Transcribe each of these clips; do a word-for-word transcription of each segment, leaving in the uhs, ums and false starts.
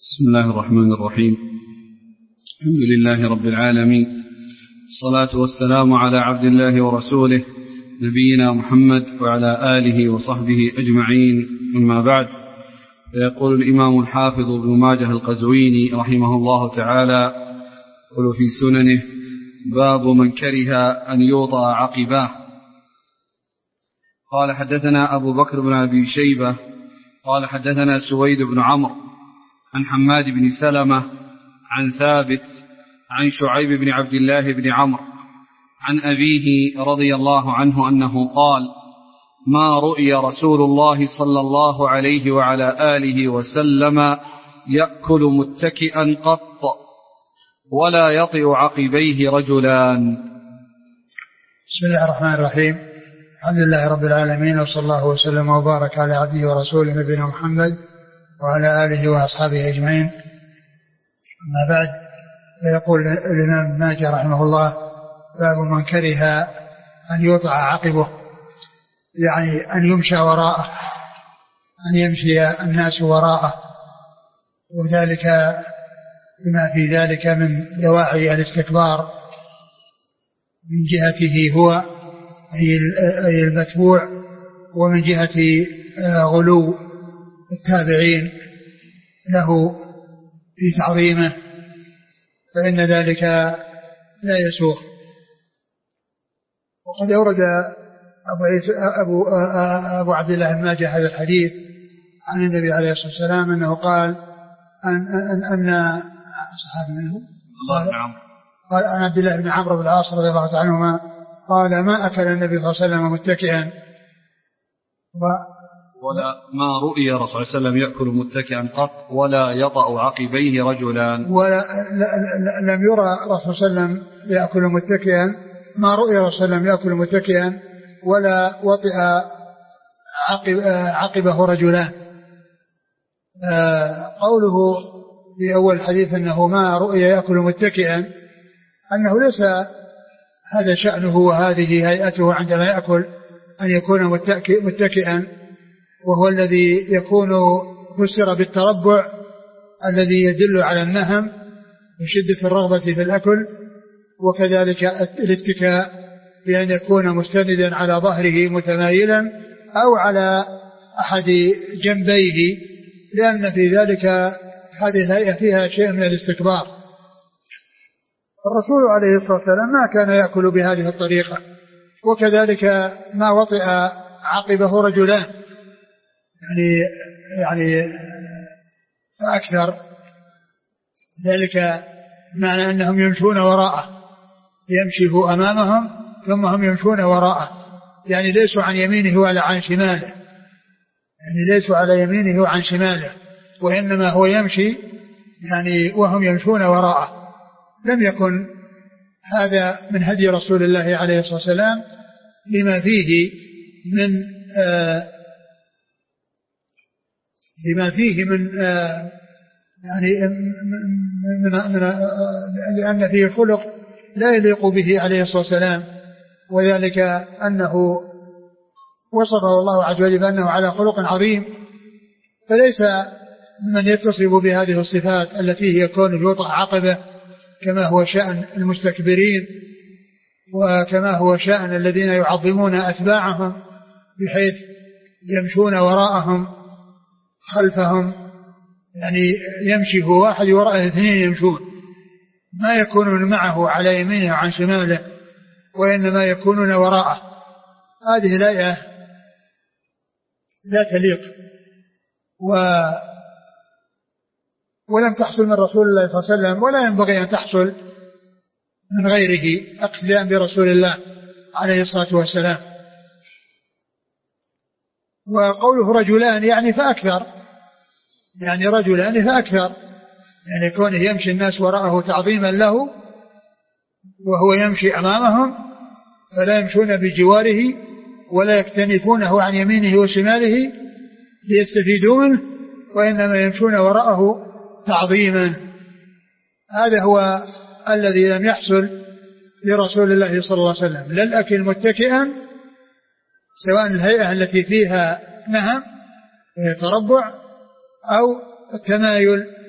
بسم الله الرحمن الرحيم. الحمد لله رب العالمين، الصلاة والسلام على عبد الله ورسوله نبينا محمد وعلى آله وصحبه أجمعين، أما بعد. فيقول الإمام الحافظ ابن ماجه القزويني رحمه الله تعالى يقول في سننه: باب من كره أن يوطأ عقباه. قال حدثنا أبو بكر بن أبي شيبة قال حدثنا سويد بن عمرو عن حماد بن سلمة عن ثابت عن شعيب بن عبد الله بن عمرو عن أبيه رضي الله عنه أنه قال: ما رؤي رسول الله صلى الله عليه وعلى آله وسلم يأكل متكئا قط ولا يطئ عقبيه رجلان. بسم الله الرحمن الرحيم. الحمد لله رب العالمين، وصلى الله وسلم وبارك على عبده ورسوله نبينا محمد وعلى آله وأصحابه أجمعين، أما بعد. فيقول الإمام ماجه رحمه الله: باب من كره أن يوطأ عقبه، يعني أن يمشى وراءه، أن يمشي الناس وراءه، وذلك بما في ذلك من دواعي الاستكبار من جهته هو أي المتبوع، ومن جهة غلو التابعين له في تعظيمه، فإن ذلك لا يسوغ. وقد أورد أبو, أبو, أبو عبد الله بن ماجه هذا الحديث عن النبي عليه الصلاة والسلام أنه قال أن أن أن صحابي منه قال, قال عن عبد الله بن عمرو بن العاص رضي الله عنهما قال: ما أكل النبي صلى الله عليه وسلم متكئا ولا ما رؤي رسول الله صلى الله عليه وسلم يأكل متكئا قط ولا يطأ عقبيه رجلان. ولا لم يرى رسول صلى الله عليه وسلم يأكل متكئا، ما رؤي رسول الله صلى الله عليه وسلم يأكل متكئا ولا وطئ عقب عقبه رجلان. قوله في أول الحديث أنه ما رؤي يأكل متكئا، أنه ليس هذا شأنه وهذه هيئته عندما يأكل أن يكون متكئا، وهو الذي يكون فسر بالتربع الذي يدل على النهم من شدة الرغبة في الأكل، وكذلك الاتكاء بأن يكون مستندا على ظهره متمايلا أو على أحد جنبيه، لأن في ذلك هذه الهيئة فيها شيء من الاستكبار. الرسول عليه الصلاة والسلام ما كان يأكل بهذه الطريقة، وكذلك ما وطئ عقبه رجلان، يعني يعني فأكثر ذلك معنى أنهم يمشون وراءه، يمشي هو أمامهم ثم هم يمشون وراءه، يعني ليسوا عن يمينه ولا عن شماله، يعني ليسوا على يمينه وعن شماله، وإنما هو يمشي يعني وهم يمشون وراءه. لم يكن هذا من هدي رسول الله عليه الصلاة والسلام، لما فيه من آه لما فيه من آه يعني من, من, من آه لأن فيه خلق لا يليق به عليه الصلاة والسلام، وذلك أنه وصفه الله عز وجل بأنه على خلق عظيم، فليس من يتصف بهذه الصفات التي هي كون يوطأ عقبه، كما هو شأن المستكبرين، وكما هو شأن الذين يعظمون أتباعهم بحيث يمشون وراءهم خلفهم، يعني يمشي هو واحد وراءه اثنين يمشون، ما يكونون معه على يمينه وعن شماله، وإنما يكونون وراءه. هذه الآية لا تليق، و ولم تحصل من رسول الله صلى الله عليه وسلم، ولا ينبغي أن تحصل من غيره اقتداء برسول الله عليه الصلاة والسلام. وقوله رجلان يعني فأكثر، يعني رجلان فأكثر، يعني كونه يمشي الناس وراءه تعظيما له وهو يمشي أمامهم، فلا يمشون بجواره ولا يكتنفونه عن يمينه وشماله ليستفيدوا منه، وإنما يمشون وراءه تعظيما. هذا هو الذي لم يحصل لرسول الله صلى الله عليه وسلم، لا الأكل متكئا، سواء الهيئة التي فيها نهم تربع أو التمايل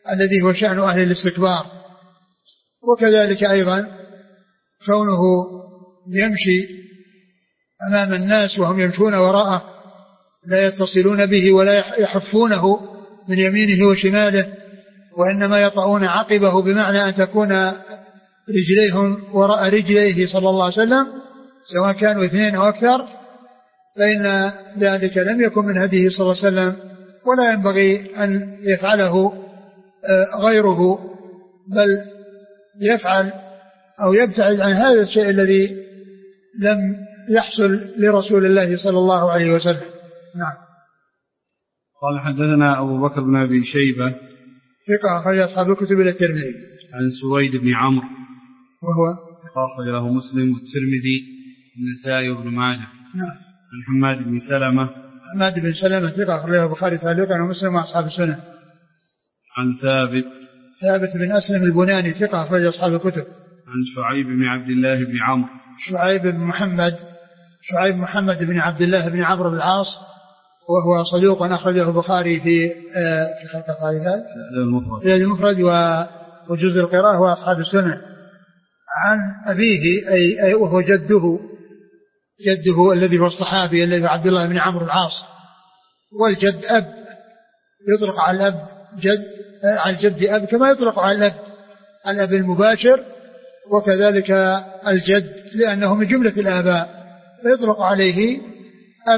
الذي هو شأن أهل الاستكبار. وكذلك أيضا كونه يمشي أمام الناس وهم يمشون وراءه لا يتصلون به ولا يحفونه من يمينه وشماله، وإنما يطعون عقبه، بمعنى أن تكون رجليهم وراء رجليه صلى الله عليه وسلم سواء كانوا اثنين أو أكثر، فإن ذلك لم يكن من هديه صلى الله عليه وسلم، ولا ينبغي أن يفعله غيره، بل يفعل أو يبتعد عن هذا الشيء الذي لم يحصل لرسول الله صلى الله عليه وسلم. نعم. قال حدثنا أبو بكر بن أبي شيبة ثقة أخرج أصحاب الكتب إلى الترمذي. عن سويد بن عمرو وهو ثقة أخرج له مسلم والترمذي والنسائي وابن ماجه. نعم. عن حماد بن سلمة حماد بن سلمة ثقة أخرج له البخاري تعليقا ومسلم وأصحاب السنن. عن ثابت ثابت بن أسلم البناني ثقة أخرج أصحاب الكتب. عن شعيب بن عبد الله بن عمرو شعيب بن محمد شعيب محمد بن عبد الله بن عمرو بن العاص، وهو صدوق أخرجه البخاري في في خلق القائلات في المفرد وجزء القراءة وأصحاب السنن. عن أبيه أي, أي وهو جده جده الذي هو الصحابي الذي هو عبد الله بن عمرو بن العاص، والجد أب، يطلق على الأب جد، على الجد أب كما يطلق على الأب الأب المباشر، وكذلك الجد لأنه من جملة الآباء فيطلق عليه أب.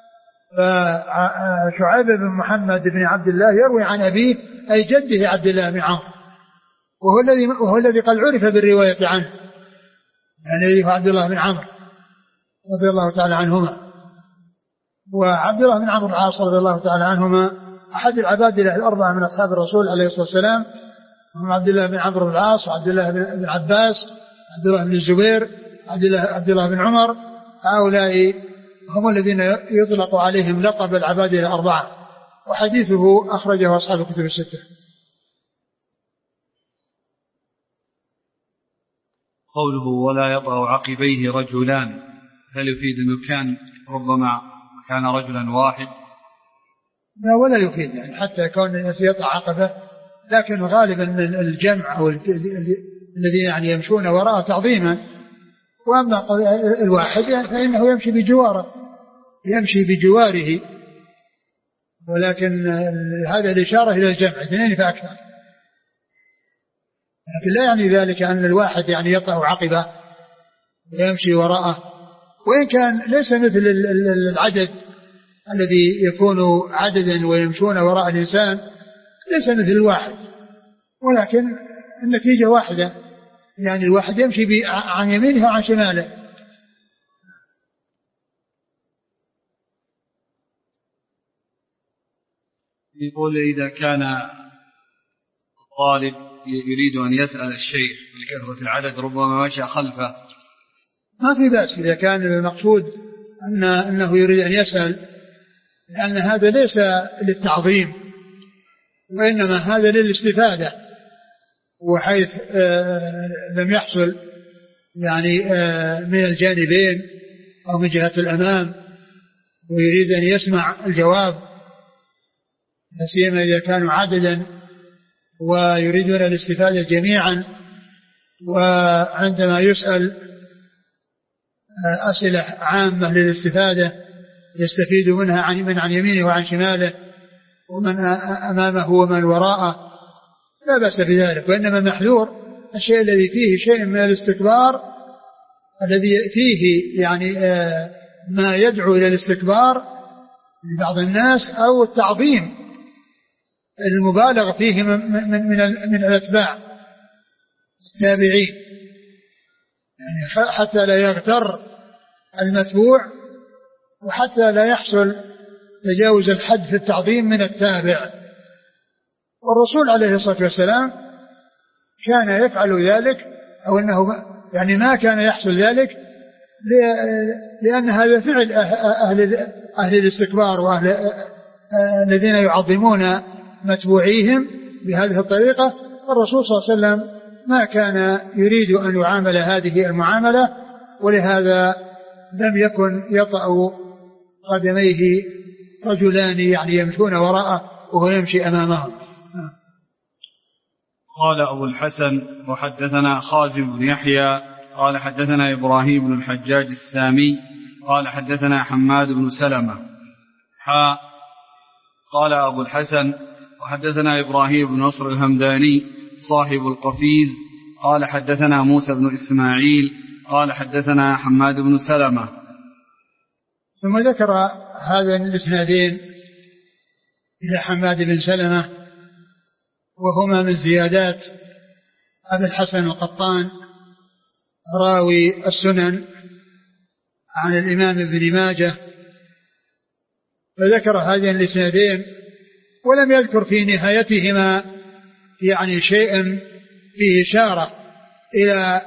فشعيب بن محمد بن عبد الله يروي عن أبيه أي جده عبد الله بن عمرو، وهو الذي وهو الذي قد عرف بالرواية عنه، يعني هو عبد الله بن عمرو رضي الله تعالى عنهما. وعبد الله بن عمرو العاص رضي الله تعالى عنهما أحد العباد الأربعة من أصحاب الرسول عليه الصلاة والسلام، هم عبد الله بن عمرو بن العاص وعبد الله بن عباس عبد الله بن الزبير عبد الله عبد الله بن عمر. هؤلاء هم الذين يطلق عليهم لقب العباد الأربعة، وحديثه أخرجه أصحاب الكتب الستة. قوله ولا يطأ عقبيه رجلان، هل يفيد أنه كان ربما كان رجلا واحد؟ لا، ولا يفيد يعني حتى يكون الناس يطأ عقبه، لكن غالبا الجمع أو الذين يعني يمشون وراءه تعظيما، وأما الواحد فإنه يمشي بجواره يمشي بجواره ولكن هذا الإشارة إلى الجمع اثنين فأكثر، لكن لا يعني ذلك أن الواحد يعني يطأ عقبه ويمشي وراءه، وإن كان ليس مثل العدد الذي يكون عددا ويمشون وراء الإنسان، ليس مثل الواحد، ولكن النتيجة واحدة، يعني الواحد يمشي عن يمينه وعن شماله. يقول إذا كان الطالب يريد أن يسأل الشيخ لكثرة العدد ربما مشى خلفه، ما في بأس إذا كان المقصود أن أنه يريد أن يسأل، لأن هذا ليس للتعظيم وإنما هذا للاستفادة، وحيث آه لم يحصل يعني آه من الجانبين أو من جهة الأمام ويريد أن يسمع الجواب، لا سيما إذا كانوا عددا ويريدون الاستفادة جميعا، وعندما يسأل أسئلة عامة للاستفادة يستفيد منها عن من عن يمينه وعن شماله ومن أمامه ومن وراءه، لا بأس بذلك، وإنما محذور الشيء الذي فيه شيء من الاستكبار، الذي فيه يعني ما يدعو إلى الاستكبار لبعض الناس أو التعظيم المبالغ فيه من من من الأتباع التابعين، يعني حتى لا يغتر المتبوع وحتى لا يحصل تجاوز الحد في التعظيم من التابع. والرسول عليه الصلاة والسلام كان يفعل ذلك، أو أنه يعني ما كان يحصل ذلك لأن هذا فعل أهل, أهل الاستكبار وأهل الذين يعظمون متبوعيهم بهذه الطريقة. الرسول صلى الله عليه وسلم ما كان يريد أن يعامل هذه المعاملة، ولهذا لم يكن يطأ قدميه رجلان يعني يمشون وراءه وهو يمشي أمامهم. قال أبو الحسن وحدثنا خازم بن يحيى قال حدثنا إبراهيم بن الحجاج السامي قال حدثنا حماد بن سلمة حا قال أبو الحسن وحدثنا إبراهيم بن نصر الهمداني صاحب القفيز قال حدثنا موسى بن إسماعيل قال حدثنا حماد بن سلمة. ثم ذكر هذين الإسنادين إلى حماد بن سلمة وهما من زيادات أبي الحسن القطان راوي السنن عن الإمام ابن ماجه، فذكر هذين الإسنادين ولم يذكر في نهايتهما يعني شيء فيه إشارة إلى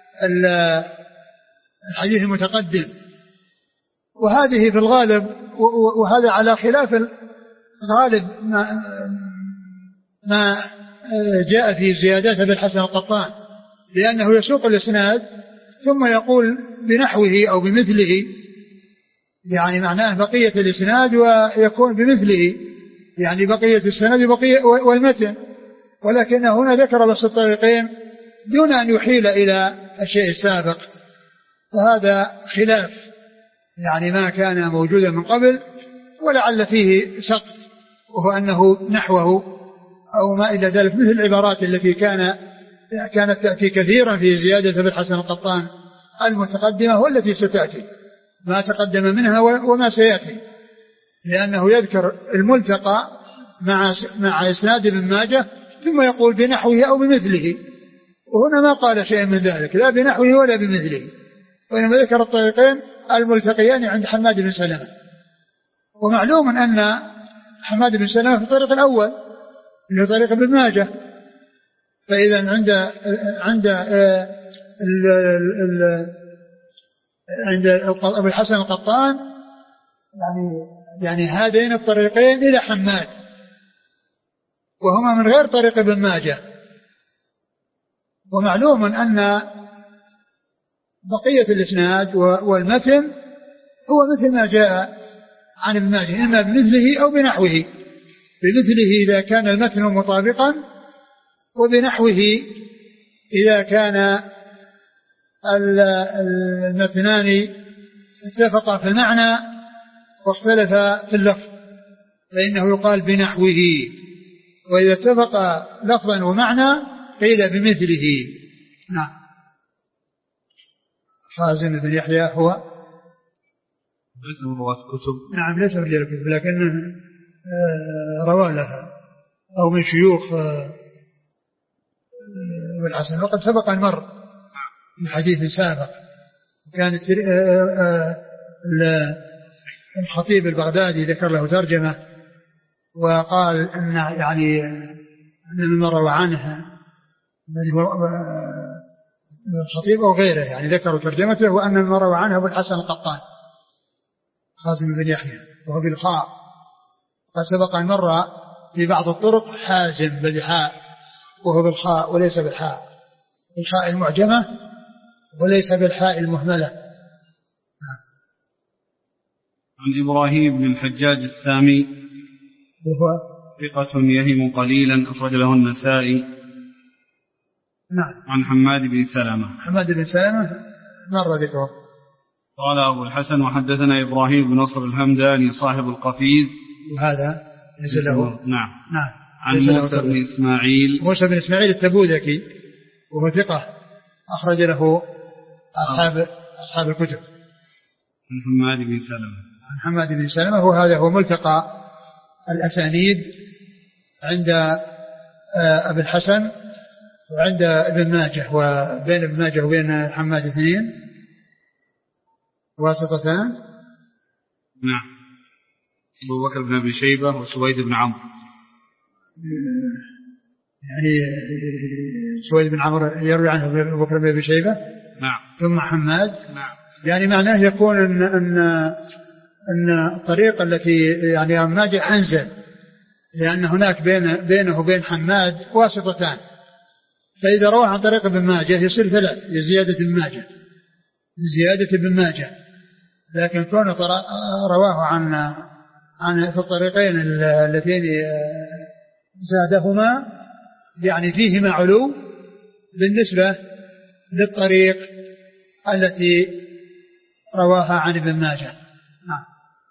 الحديث المتقدم، وهذه في الغالب وهذا على خلاف الغالب ما, ما جاء في زيادات أبي الحسن القطان، لأنه يسوق الإسناد ثم يقول بنحوه أو بمثله، يعني معناه بقية الإسناد ويكون بمثله، يعني بقية السند وبقية والمتن، ولكن هنا ذكر بس الطريقين دون أن يحيل إلى الشيء السابق، فهذا خلاف يعني ما كان موجودا من قبل، ولعل فيه سقط، وهو أنه نحوه أو ما إلى ذلك، مثل العبارات التي كان كانت تأتي كثيرا في زيادة أبي الحسن القطان المتقدمة والتي ستأتي، ما تقدم منها وما سيأتي، لأنه يذكر الملتقى مع مع إسناد ابن ماجه ثم يقول بنحوه أو بمثله، وهنا ما قال شيء من ذلك لا بنحوه ولا بمثله، وإنما ذكر الطريقين الملتقيان عند حماد بن سلمة. ومعلوم أن حماد بن سلمة في الطريق الأول اللي هو طريق ابن ماجه، فإذا عند عند ال ال عند أبو الحسن القطان يعني يعني هذين الطريقين إلى حماد، وهما من غير طريق ابن ماجه. ومعلوم أن بقية الإسناد والمتن هو مثل ما جاء عن ابن ماجه، إما بمثله أو بنحوه، بمثله إذا كان المتن مطابقا، وبنحوه إذا كان المتنان اتفقا في المعنى واختلفا في اللفظ فإنه يقال بنحوه، وإذا اتفقا لفظا ومعنى قيل بمثله. نعم. خازم بن يحيى هو ليس من رواة الكتب. نعم ليس من رواة الكتب، لكنه روى لها أو من شيوخ ابن الحسن، وقد سبق أن مر من حديث سابق. كانت الخطيب البغدادي ذكر له ترجمة وقال أن يعني أن من روى عنه الخطيب أو غيره يعني ذكروا ترجمته، وأن من روى عنه أبو الحسن القطان خازم بن يحيى وهو بالخاء، قد سبق أن مر في بعض الطرق حازم بالحاء وهو بالخاء وليس بالحاء، الخاء المعجمة وليس بالحاء المهملة. عن إبراهيم بن الحجاج السامي وهو ثقة يهم قليلا أخرج له النسائي. نعم. عن حماد بن سلمة حماد بن سلمة مر ذكره. قال أبو الحسن وحدثنا إبراهيم بن نصر الهمداني صاحب القفيز، وهذا ليس له. نعم. نعم. عن موسى بن إسماعيل موسى بن إسماعيل التبوذكي وهو ثقة أخرج له أصحاب أصحاب الكتب. عن حماد بن سلمة عن حماد بن سلمة، وهذا هو ملتقى الأسانيد عند أبي الحسن وعند ابن ماجه، وبين ابن ماجه وبين حماد اثنين واسطتان. نعم. أبو بكر بن أبي شيبة وسويد بن عمرو. يعني سويد بن عمرو يروي عنه أبو بكر بن أبي شيبة. نعم. ثم حماد. نعم. يعني معناه يكون أن أن أن الطريقة التي يعني ابن ماجه أنزل، لأن هناك بين بينه وبين حماد واسطتان، فإذا روى عن طريق ابن ماجه يصير ثلاث لزيادة ابن ماجه لزيادة ابن ماجه، لكن كونه رواه عن عن في الطريقين اللتين زادهما يعني فيهما علو بالنسبة للطريق التي رواها عن ابن ماجه. نعم.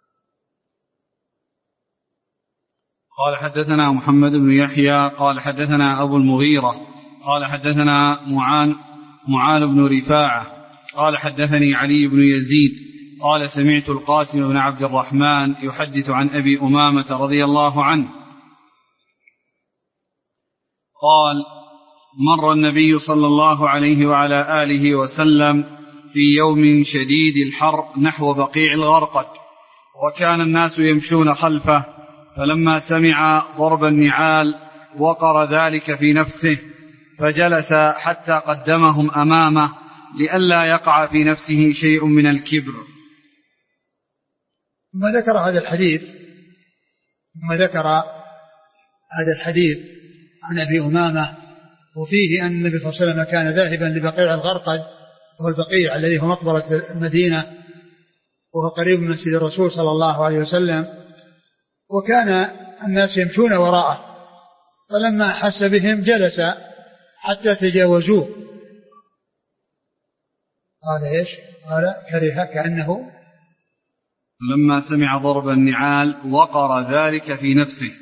قال حدثنا محمد بن يحيى قال حدثنا أبو المغيرة قال حدثنا معان معان بن رفاعة قال حدثني علي بن يزيد قال سمعت القاسم بن عبد الرحمن يحدث عن أبي أمامة رضي الله عنه قال مر النبي صلى الله عليه وعلى آله وسلم في يوم شديد الحر نحو بقيع الغرقد وكان الناس يمشون خلفه فلما سمع ضرب النعال وقر ذلك في نفسه فجلس حتى قدمهم أمامه لئلا يقع في نفسه شيء من الكبر. ثم ذكر هذا الحديث ثم ذكر هذا الحديث عن أبي أمامة وفيه أن النبي صلى الله عليه وسلم كان ذاهبا لبقيع الغرقد وهو البقيع الذي هو مقبرة المدينة وهو قريب من مسجد الرسول صلى الله عليه وسلم وكان الناس يمشون وراءه فلما حس بهم جلس حتى تجاوزوه. قال ايش؟ قال كره كأنه لما سمع ضرب النعال وقر ذلك في نفسه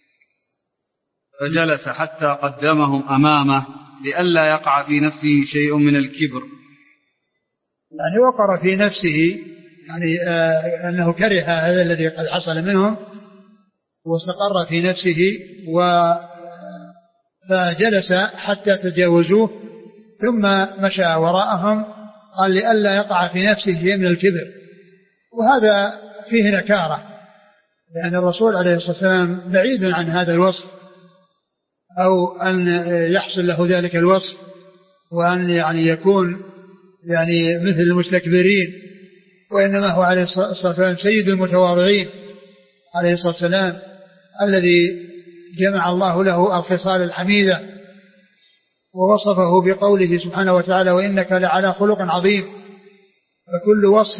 فجلس حتى قدمهم أمامه لئلا يقع في نفسه شيء من الكبر. يعني وقر في نفسه يعني آه أنه كره هذا الذي قد حصل منهم واستقر في نفسه و فجلس حتى تجاوزوه ثم مشى وراءهم قال لئلا يقع في نفسه شيء من الكبر. وهذا فيه نكارة لأن الرسول عليه الصلاة والسلام بعيد عن هذا الوصف أو أن يحصل له ذلك الوصف وأن يعني يكون يعني مثل المستكبرين وإنما هو عليه الصلاة والسلام سيد المتواضعين عليه الصلاة والسلام الذي جمع الله له الخصال الحميدة ووصفه بقوله سبحانه وتعالى وإنك لعلى خلق عظيم. فكل وصف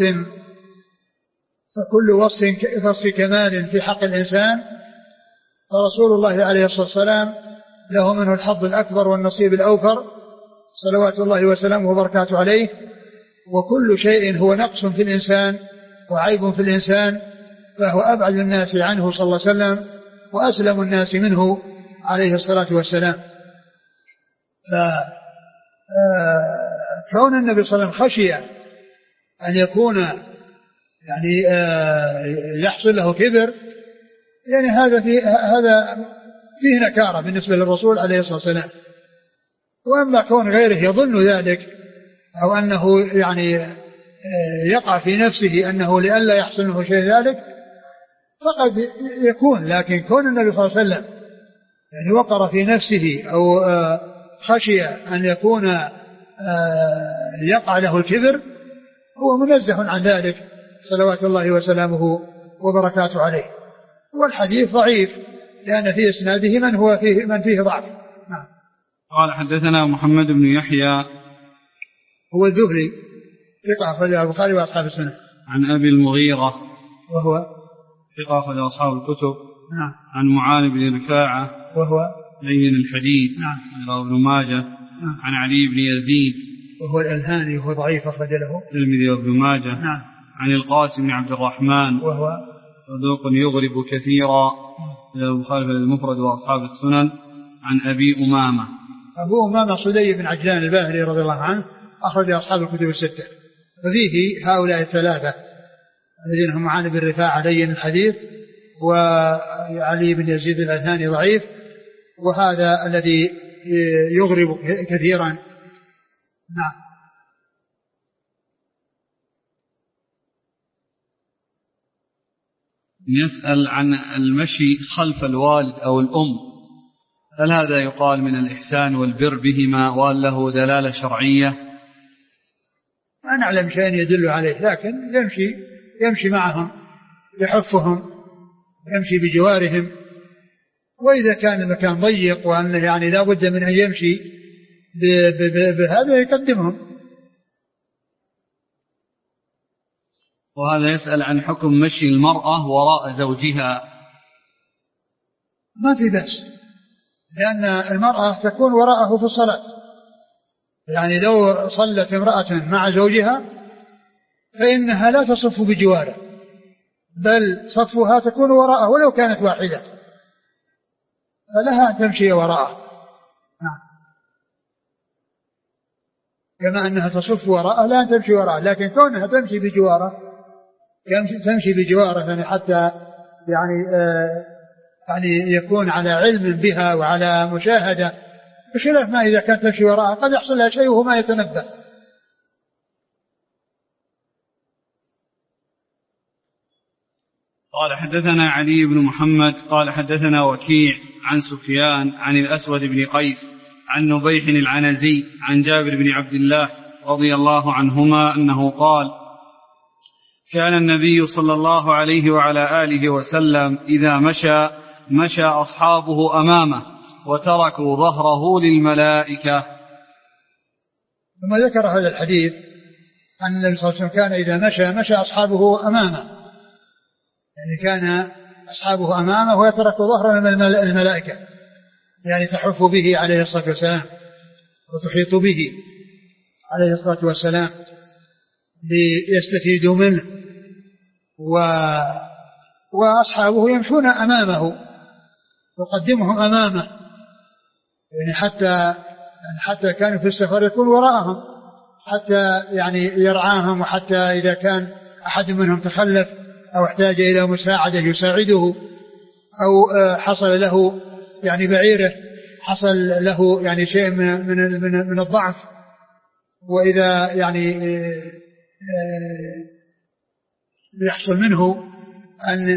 فكل وصف وصف كمال في حق الإنسان فرسول الله عليه الصلاة والسلام له منه الحظ الأكبر والنصيب الأوفر صلوات الله وسلامه وبركاته عليه. وكل شيء هو نقص في الإنسان وعيب في الإنسان فهو أبعد الناس عنه صلى الله عليه وسلم وأسلم الناس منه عليه الصلاة والسلام. فكون النبي صلى الله عليه وسلم خشي أن يكون يعني يحصل له كبر يعني هذا فيه, هذا فيه نكارة بالنسبة للرسول عليه الصلاة والسلام. وأما كون غيره يظن ذلك أو أنه يعني يقع في نفسه أنه لئلا يحصل له شيء ذلك فقد يكون. لكن كون النبي صلى الله عليه وسلم يعني وقر في نفسه أو خشي أن يكون يقع له الكبر هو منزه عن ذلك صلوات الله وسلامه وبركاته عليه. والحديث ضعيف لأن في إسناده من هو فيه من فيه ضعف. نعم. قال حدثنا محمد بن يحيى هو الذهلي ثقة أخرج البخاري وأصحاب السنة. عن أبي المغيرة وهو ثقة أخرج أصحاب الكتب. نعم. عن معاذ بن رفاعة وهو لين الحديث. نعم. رواه ابن ماجه. نعم. عن علي بن يزيد وهو الألهاني وهو ضعيف أخرج له الترمذي وابن ماجه. نعم. عن القاسم بن عبد الرحمن وهو صدوق يغرب كثيرا البخاري في المفرد وأصحاب السنن. عن أبي أمامة أبو أمامة صدي بن عجلان الباهلي رضي الله عنه أخرج أصحاب الكتب الستة. ففيه هؤلاء الثلاثة الذين هم معاذ بن رفاعة لين الحديث وعلي بن يزيد الألهاني ضعيف وهذا الذي يغرب كثيرا. نعم. يسأل عن المشي خلف الوالد أو الأم هل هذا يقال من الإحسان والبر بهما وهل له دلالة شرعية؟ ما نعلم شيء يدل عليه لكن يمشي يمشي معهم يحفهم يمشي بجوارهم. وإذا كان المكان ضيق وأنه يعني لا بد من أن يمشي بهذا يقدمهم. وهذا يسأل عن حكم مشي المرأة وراء زوجها. ما في بأس لأن المرأة تكون وراءه في الصلاة، يعني لو صلت امرأة مع زوجها فإنها لا تصف بجواره، بل صفها تكون وراءه ولو كانت واحدة، فلها أن تمشي وراءه. نعم. كما أنها تصف وراءه لا أن تمشي وراءه، لكن كونها تمشي بجواره تمشي بجواره يعني حتى يعني آه يعني يكون على علم بها وعلى مشاهدة، بخلاف ما إذا كانت تمشي وراءه قد يحصل لها شيء وهو ما يتنبه. قال حدثنا علي بن محمد قال حدثنا وكيع عن سفيان عن الأسود بن قيس عن نبيح العنزي عن جابر بن عبد الله رضي الله عنهما أنه قال: كان النبي صلى الله عليه وعلى آله وسلم إذا مشى مشى أصحابه أمامه وتركوا ظهره للملائكة. ثم ذكر هذا الحديث أن النبي صلى الله عليه وسلم كان إذا مشى مشى أصحابه أمامه، يعني كان أصحابه أمامه ويتركوا ظهره للملائكة، يعني تحف به عليه الصلاة والسلام وتحيط به عليه الصلاة والسلام ليستفيدوا منه، و وأصحابه يمشون أمامه يقدمهم أمامه، يعني حتى يعني حتى كانوا في السفر يكون وراءهم حتى يعني يرعاهم، وحتى إذا كان أحد منهم تخلف أو احتاج إلى مساعدة يساعده، أو حصل له يعني بعيره حصل له يعني شيء من من من الضعف، وإذا يعني يحصل منه أن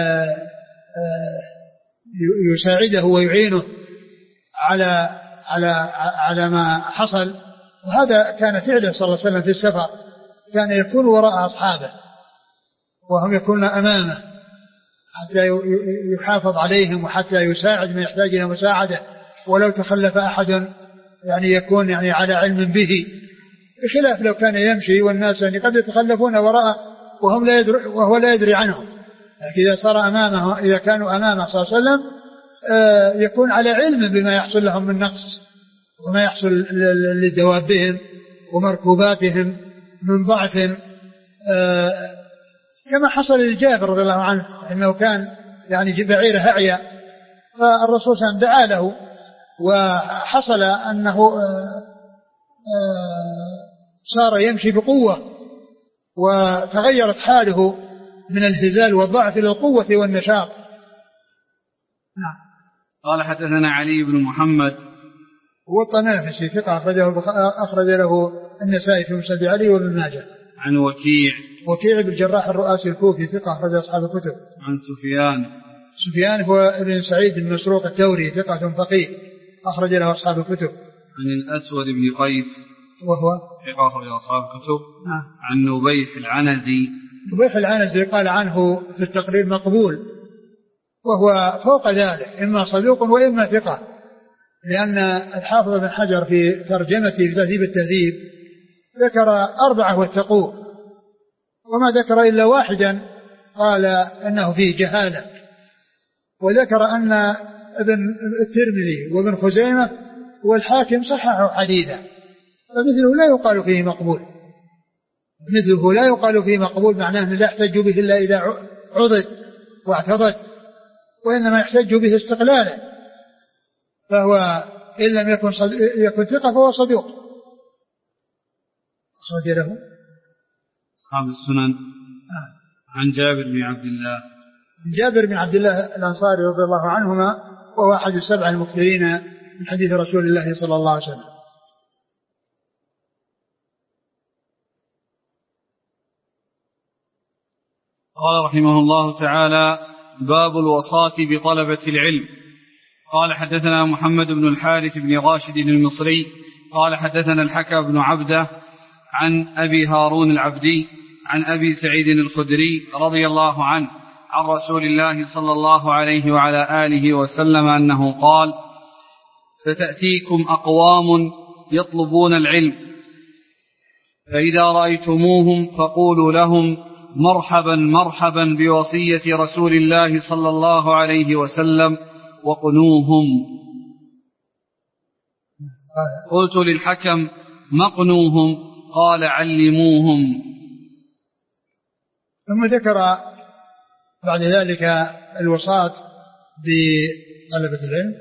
يساعده ويعينه على على على ما حصل. وهذا كان فعله صلى الله عليه وسلم في السفر، كان يكون وراء أصحابه وهم يكونون أمامه حتى يحافظ عليهم وحتى يساعد من يحتاج إلى مساعدة، ولو تخلف أحد يعني يكون يعني على علم به، بخلاف لو كان يمشي والناس يعني قد يتخلفون وراءه وهم لا يدري وهو لا يدري عنهم. لكن إذا صار أمامه إذا كانوا أمامه صلى الله عليه وسلم يكون على علم بما يحصل لهم من نقص وما يحصل لدوابهم ومركوباتهم من ضعف، كما حصل لجابر رضي الله عنه أنه كان يعني بعيره أعيا، فالرسول صلى الله عليه وسلم دعا له، وحصل أنه صار يمشي بقوة وتغيرت حاله من الهزال والضعف إلى القوة والنشاط. نعم. قال حدثنا علي بن محمد والطنافسي ثقة أخرج له النسائي في مسند علي وابن ماجه. عن وكيع وكيع بن الجراح الرؤاسي الكوفي ثقة أخرج أصحاب الكتب. عن سفيان سفيان هو ابن سعيد بن مسروق الثوري ثقة فقيه أخرج له أصحاب الكتب. عن الأسود بن قيس وهو ثقة أخرج أصحاب الكتب. آه. عن نبيح العنزي نبيح العنزي قال عنه في التقرير مقبول، وهو فوق ذلك إما صدوق وإما ثقة، لأن الحافظ بن حجر في ترجمته في تهذيب التهذيب ذكر أربعة وثقوه، وما ذكر إلا واحدا قال أنه فيه جهالة، وذكر أن ابن الترمذي وابن خزيمة والحاكم صححوا حديثا، فمثله لا يقال فيه مقبول، مثله لا يقال فيه مقبول معناه أنه لا يحتج به إلا إذا عضد واعتضد، وإنما يحتج به استقلالا، فهو إن لم يكن, يكن ثقة فهو صدوق. أخرج له أصحاب السنن. آه. عن جابر بن عبد الله عن جابر بن عبد الله الأنصاري رضي الله عنهما، وهو أحد السبع المكثرين من حديث رسول الله صلى الله عليه وسلم. قال رحمه الله تعالى: باب الوصاة بطلبة العلم. قال حدثنا محمد بن الحارث بن راشد المصري قال حدثنا الحكم بن عبده عن أبي هارون العبدي عن أبي سعيد الخدري رضي الله عنه عن رسول الله صلى الله عليه وعلى آله وسلم أنه قال: ستأتيكم أقوام يطلبون العلم، فإذا رأيتموهم فقولوا لهم: مرحبا مرحبا بوصية رسول الله صلى الله عليه وسلم، وقنوهم. قلت للحكم مقنوهم قال علموهم. ثم ذكر بعد ذلك الوصاة بطلبة العلم.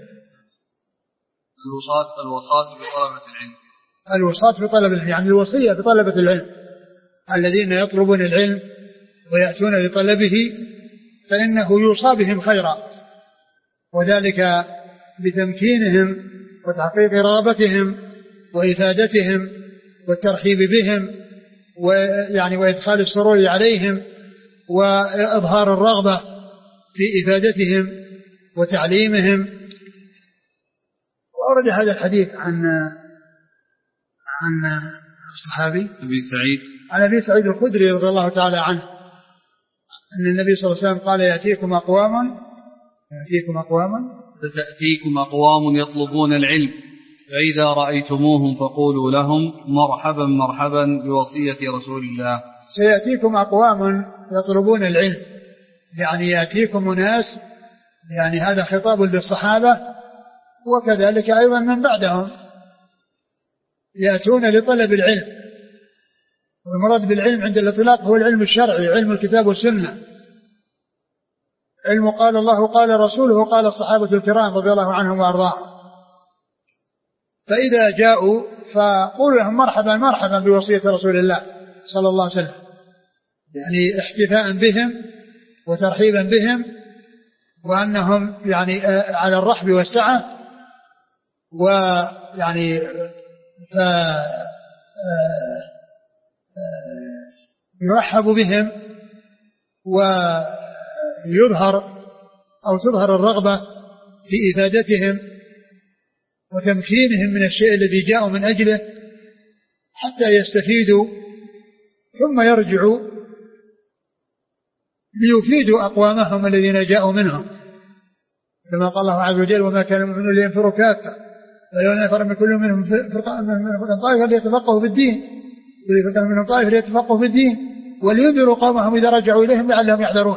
الوصاة الوصاة بطلبة العلم الوصاة بطلبة العلم يعني الوصية بطلبة العلم الذين يطلبون العلم ويأتون لطلبه فإنه يوصى بهم خيرا، وذلك بتمكينهم وتحقيق رغبتهم وإفادتهم والترحيب بهم ويعني وإدخال السرور عليهم وإظهار الرغبة في إفادتهم وتعليمهم. وأورد هذا الحديث عن عن الصحابي أبي سعيد عن أبي سعيد الخدري رضي الله تعالى عنه أن النبي صلى الله عليه وسلم قال يأتيكم أقوام يأتيكم أقوام ستأتيكم أقوام يطلبون العلم فإذا رأيتموهم فقولوا لهم مرحبا مرحبا بوصية رسول الله. سيأتيكم أقوام يطلبون العلم يعني يأتيكم ناس، يعني هذا خطاب للصحابة وكذلك أيضا من بعدهم يأتون لطلب العلم. والمراد بالعلم عند الإطلاق هو العلم الشرعي، علم الكتاب والسنة، علم قال الله قال رسوله قال الصحابة الكرام رضي الله عنهم وأرضاهم. فإذا جاءوا فقولوا لهم مرحبا مرحبا بوصية رسول الله صلى الله عليه وسلم، يعني احتفاء بهم وترحيبا بهم وأنهم يعني على الرحب والسعة، ويعني يرحب بهم ويظهر أو تظهر الرغبة في إفادتهم وتمكينهم من الشيء الذي جاءوا من أجله حتى يستفيدوا ثم يرجعوا ليفيدوا أقوامهم الذين جاءوا منهم، كما قال الله عز وجل وما كان المؤمنون لينفروا كافة فلولا نفر من كل منهم فرقة من طائفة ليتفقهوا في الدين فرقة منهم طائفة ليتفقهوا في الدين ولينذروا قومهم إذا رجعوا إليهم لعلهم يحذرون.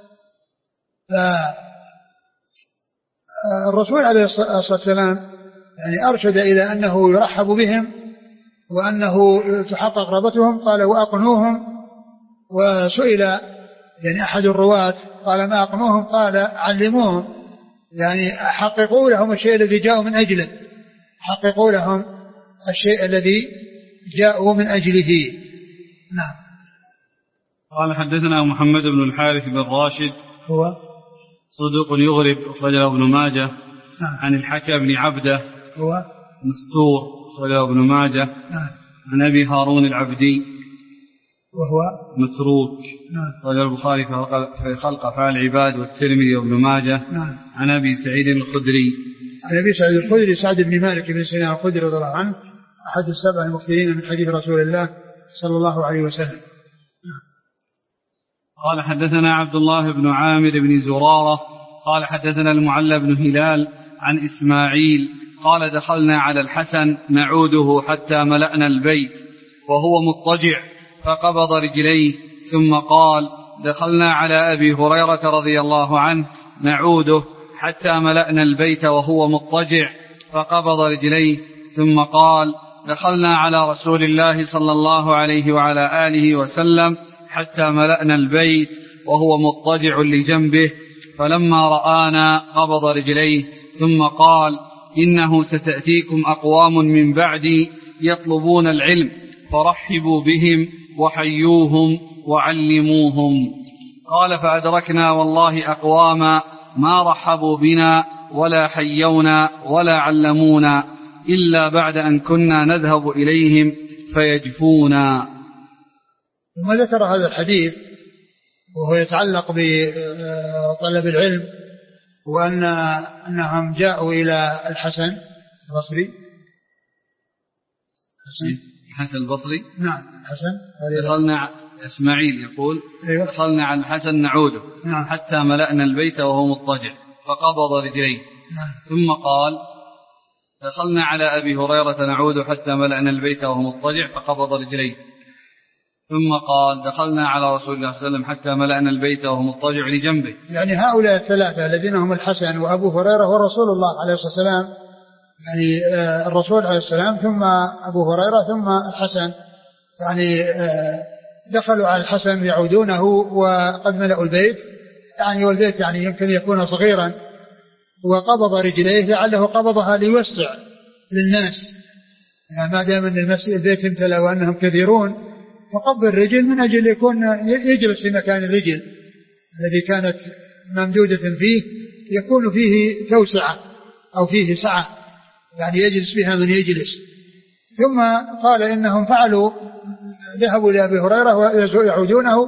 فالرسول عليه الصلاة والسلام يعني أرشد إلى أنه يرحب بهم وأنه تحقق رغبتهم. قال وأقنوهم، وسئل يعني أحد الرواة قال ما أقنوهم قال علموهم، يعني حققوا لهم الشيء الذي جاءوا من أجله، حققوا لهم الشيء الذي جاءوا من أجله. نعم. قال حدثنا محمد بن الحارث بن راشد هو صدوق يغرب أخرجه ابن ماجه. نعم. عن الحكى بن عبده هو مستور أخرجه ابن ماجه. نعم. عن أبي هارون العبدي وهو متروك. نعم. أخرجه البخاري في خلق أفعال العباد والترمذي وابن ماجه. نعم. عن أبي سعيد الخدري عن أبي سعيد الخدري سعد بن مالك بن سنان الخدري رضي الله عنه أحد السبع المكثرين من حديث رسول الله صلى الله عليه وسلم. قال حدثنا عبد الله بن عامر بن زرارة قال حدثنا المعلى بن هلال عن إسماعيل قال دخلنا على الحسن نعوده حتى ملأنا البيت وهو مضطجع فقبض رجليه ثم قال دخلنا على أبي هريرة رضي الله عنه نعوده حتى ملأنا البيت وهو مضطجع فقبض رجليه ثم قال دخلنا على رسول الله صلى الله عليه وعلى آله وسلم حتى ملأنا البيت وهو مضطجع لجنبه فلما رآنا قبض رجليه ثم قال إنه ستأتيكم أقوام من بعدي يطلبون العلم فرحبوا بهم وحيوهم وعلموهم. قال فأدركنا والله أقواما ما رحبوا بنا ولا حيونا ولا علمونا إلا بعد أن كنا نذهب إليهم فيجفونا. ثم ذكر هذا الحديث وهو يتعلق بطلب العلم وأن أنهم جاءوا إلى الحسن البصري. الحسن البصري نعم الحسن دخلنا إسماعيل يقول أيوة. دخلنا على الحسن نعوده نعم. حتى ملأنا البيت وهو مضطجع فقبض رجليه. نعم. ثم قال دخلنا على أبي هريرة نعوده حتى ملأنا البيت وهو مضطجع فقبض رجليه. ثم قال دخلنا على رسول الله صلى الله عليه وسلم حتى ملأنا البيت وهو مضطجع لجنبه. يعني هؤلاء الثلاثة الذين هم الحسن وأبو هريرة ورسول الله عليه الصلاة والسلام يعني الرسول عليه السلام ثم أبو هريرة ثم الحسن، يعني دخلوا على الحسن يعودونه وقد ملأوا البيت، يعني والبيت يعني يمكن يكون صغيرا، وقبض رجليه لعله قبضها ليوسع للناس، يعني ما دام ان المسجد البيت امتلأ وانهم كثيرون، فقبض الرجل من اجل يكون يجلس في مكان الرجل الذي كانت ممدودة فيه، يكون فيه توسعة او فيه سعة، يعني يجلس فيها من يجلس. ثم قال انهم فعلوا، ذهبوا لأبي هريرة ويعودونه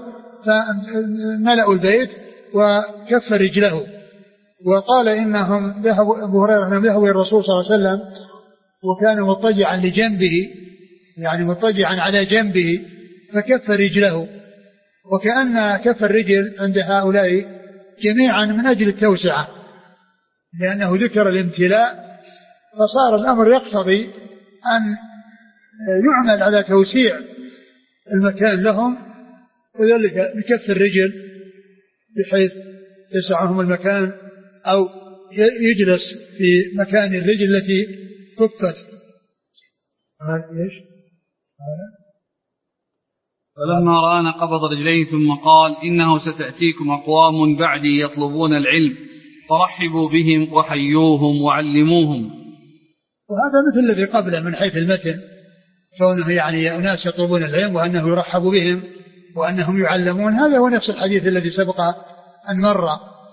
فملأوا البيت وكف رجله، وقال إنهم ذهبوا أبو هريرة إنهم ذهبوا الرسول صلى الله عليه وسلم وكان مضطجعا لجنبه، يعني مضطجعا على جنبه فكف رجله، وكأن كف الرجل عند هؤلاء جميعا من أجل التوسعة، لأنه ذكر الامتلاء، فصار الأمر يقتضي أن يعمل على توسيع المكان لهم، وذلك بكف الرجل بحيث يسعهم المكان أو يجلس في مكان الرجل التي كفت. هذا إيش؟ هذا فلما رأى قبض رجليه ثم قال إنه ستأتيكم أقوام بعدي يطلبون العلم فرحبوا بهم وحيوهم وعلموهم. وهذا مثل الذي قبله من حيث المتن، كونه يعني أناس يطلبون العلم وأنه يرحب بهم وأنهم يعلمون، هذا هو نفس الحديث الذي سبق أن مر.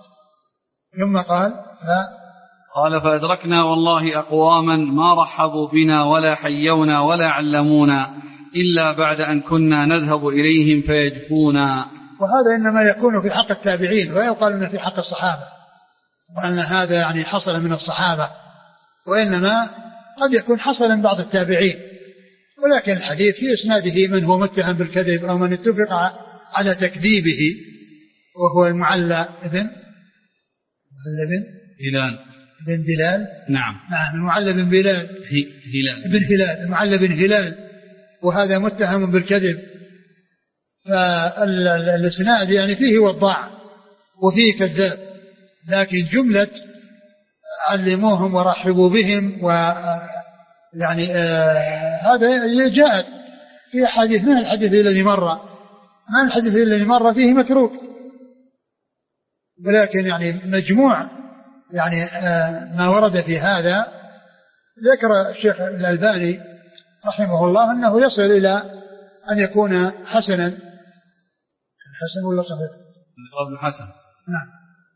ثم قال ف... قال فأدركنا والله أقواما ما رحبوا بنا ولا حيونا ولا علمونا إلا بعد أن كنا نذهب إليهم فيجفونا. وهذا إنما يكون في حق التابعين، ويقال إنه في حق الصحابة، وأن هذا يعني حصل من الصحابة، وإنما قد يكون حصل من بعض التابعين، ولكن الحديث في إسناده من هو متهم بالكذب أو من اتفق على تكذيبه، وهو المعلى ابن بن هلال بن بلال. نعم نعم المعلى بن بلال هلال بن هلال المعلى بن هلال، وهذا متهم بالكذب. فالإسناد يعني فيه وضاع وفيه كذاب، لكن جملة علموهم ورحبوا بهم و يعني آه هذا جاءت في حديث من الحديث الذي مر، ما الحديث الذي مر فيه متروك، ولكن يعني مجموع يعني آه ما ورد في هذا. ذكر الشيخ الألباني رحمه الله أنه يصل إلى أن يكون حسنا. الحسن ولا صحيح؟ ابن حسن. نعم.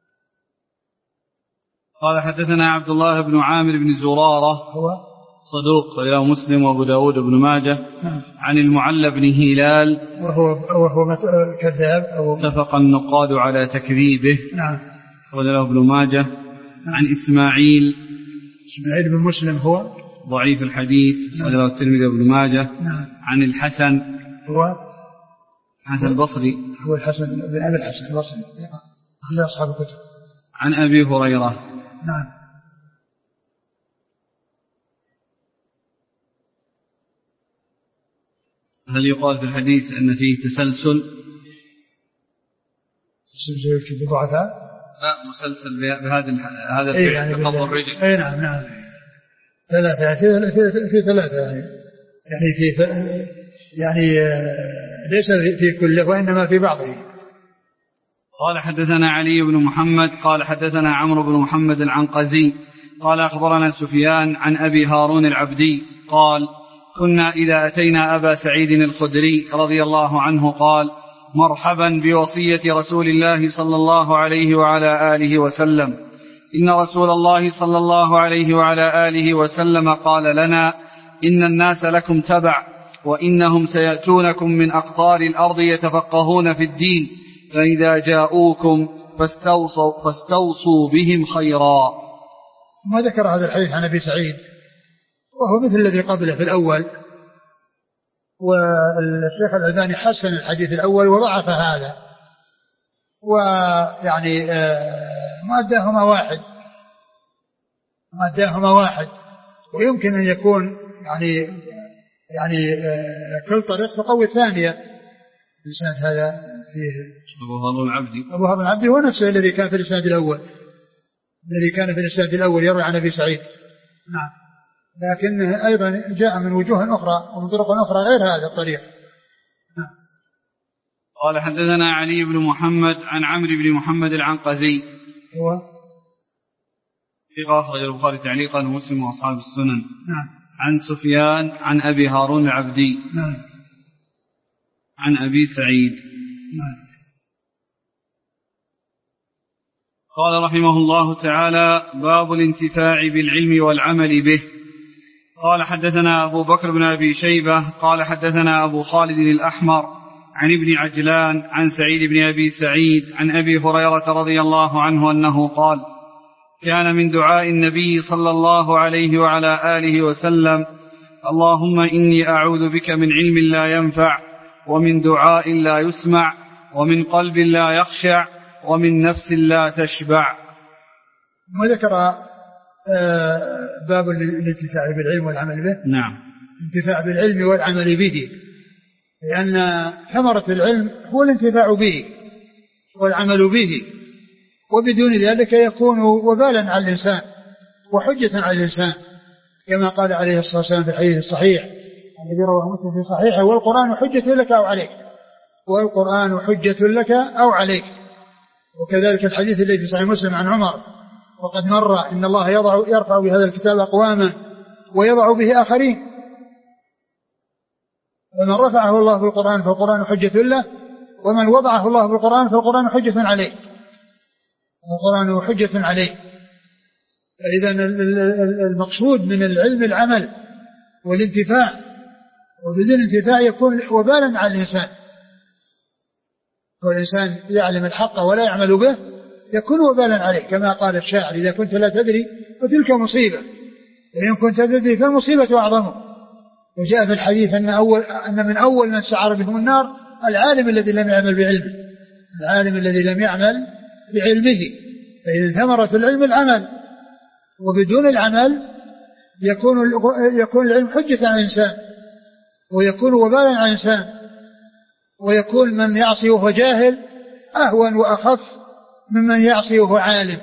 قال حدثنا عبد الله بن عامر بن زرارة هو صدوق رواه مسلم وابو داود بن ماجه. نعم. عن المعلى بن هلال وهو وهو كذاب أو اتفق النقاد على تكذيبه. نعم. رواه ابن ماجه. نعم. عن إسماعيل إسماعيل بن مسلم هو ضعيف الحديث. نعم. رواه الترمذي وابن ماجه. نعم. عن الحسن هو حسن البصري هو الحسن بن أبي الحسن البصري أخرج أصحاب الكتب. عن أبي هريرة. نعم. هل يقال في الحديث أن فيه تسلسل؟ تسلسل في بضعتها؟ لا، مسلسل بهذا هذا الفعل يعني قبض الرجل. أي نعم نعم ثلاثة في, في, في ثلاثة يعني يعني في يعني ليس في كله وإنما في بعضه. قال حدثنا علي بن محمد قال حدثنا عمرو بن محمد العنقزي قال أخبرنا سفيان عن أبي هارون العبدي قال كنا إذا أتينا أبا سعيد الخدري رضي الله عنه قال مرحبا بوصية رسول الله صلى الله عليه وعلى آله وسلم، إن رسول الله صلى الله عليه وعلى آله وسلم قال لنا إن الناس لكم تبع، وإنهم سيأتونكم من أقطار الأرض يتفقهون في الدين، فإذا جاءوكم فاستوصوا, فاستوصوا بهم خيرا. ما ذكر هذا الحديث عن أبي سعيد، وهو مثل الذي قبله في الأول، والشيخ الألباني حسن الحديث الأول وضعف هذا، ويعني مادهما واحد مادهما واحد ويمكن أن يكون يعني يعني كل طريق تقوي الثانية. الإسناد هذا فيه أبو هارون العبدي أبو هارون العبدي هو نفسه الذي كان في الإسناد الأول الذي كان في الإسناد الأول يروي عن أبي سعيد. نعم. لكنه أيضا جاء من وجوه أخرى ومن طرق أخرى غير هذا الطريق. قال حدثنا علي بن محمد عن عمرو بن محمد العنقزي هو ثقة أخرج البخاري تعليقا ومسلم وأصحاب السنن. نعم. عن سفيان عن أبي هارون العبدي. نعم. عن أبي سعيد. نعم. قال رحمه الله تعالى: باب الانتفاع بالعلم والعمل به. قال حدثنا أبو بكر بن أبي شيبة قال حدثنا أبو خالد الأحمر عن ابن عجلان عن سعيد بن أبي سعيد عن أبي هريرة رضي الله عنه أنه قال: كان من دعاء النبي صلى الله عليه وعلى آله وسلم: اللهم إني أعوذ بك من علم لا ينفع، ومن دعاء لا يسمع، ومن قلب لا يخشع، ومن نفس لا تشبع. وذكر باب الانتفاع بالعلم والعمل به. نعم. الانتفاع بالعلم والعمل به، لأن ثمرة العلم هو الانتفاع به والعمل به، وبدون ذلك يكون وبالا على الإنسان وحجة على الإنسان، كما قال عليه الصلاة والسلام في الحديث الصحيح الذي رواه مسلم في صحيحه: والقرآن حجة لك أو عليك، والقرآن حجة لك أو عليك. وكذلك الحديث الذي في صحيح مسلم عن عمر: وقد مر إن الله يضع يرفع بهذا الكتاب أقواما ويضع به آخرين، ومن رفعه الله في القرآن فالقرآن حجة له، ومن وضعه الله في القرآن فالقرآن حجة عليه، القرآن حجة عليه. فإذا المقصود من العلم العمل والانتفاع، وبدون انتفاع يكون وبالا على الإنسان، والإنسان يعلم الحق ولا يعمل به يكون وبالا عليه، كما قال الشاعر: إذا كنت لا تدري فتلك مصيبة، وإن كنت تدري فالمصيبة أعظم. وجاء في الحديث أن, أول أن من أول من سعر بهم النار العالم الذي لم يعمل بعلمه، العالم الذي لم يعمل بعلمه. فإذا ثمرة العلم العمل، وبدون العمل يكون يكون العلم حجة على الإنسان، ويكون وبالا على الإنسان، ويكون من يعصي وهو جاهل أهون وأخف ممن يعصي وهو عالم.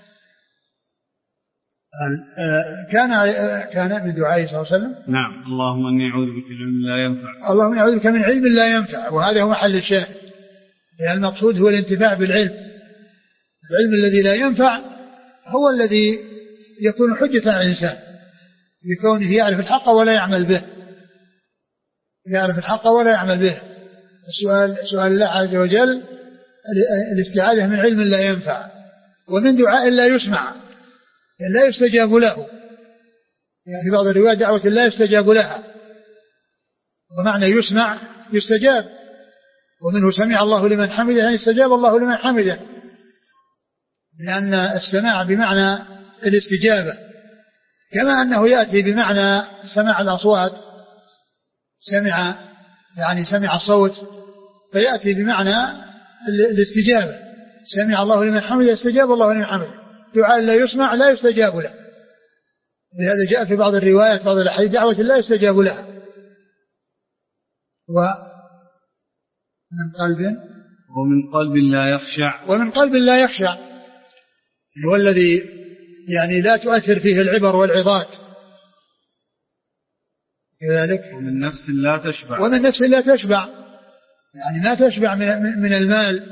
كان كان من دعائه صلى الله عليه وسلم: نعم، اللهم إني أعوذ بك من علم لا ينفع، اللهم إني أعوذ بك من علم لا ينفع. وهذا هو محل الشاهد، لأن المقصود هو الانتفاع بالعلم. العلم الذي لا ينفع هو الذي يكون حجة على الإنسان، بكونه يعرف الحق ولا يعمل به، يعرف الحق ولا يعمل به. السؤال سؤال الله عز وجل الاستعاذة من علم لا ينفع، ومن دعاء لا يسمع، لا يستجاب له. يعني في بعض الروايات دعوة لا يستجاب لها، ومعنى يسمع يستجاب، ومنه سمع الله لمن حمده يعني استجاب الله لمن حمده، لأن السماع بمعنى الاستجابة، كما أنه يأتي بمعنى سماع الأصوات، سمع يعني سمع الصوت، فيأتي بمعنى الاستجابة: سمع الله لمن حمده استجاب الله لمن حمده. دعاء لا يسمع لا يستجاب له، لهذا جاء في بعض الروايات بعض الأحاديث دعوة لا يستجاب لها. ومن قلب ومن قلب لا يخشع ومن قلب لا يخشع هو الذي يعني لا تؤثر فيه العبر والعظات، كذلك ومن نفس لا تشبع ومن نفس لا تشبع، يعني ما تشبع من المال،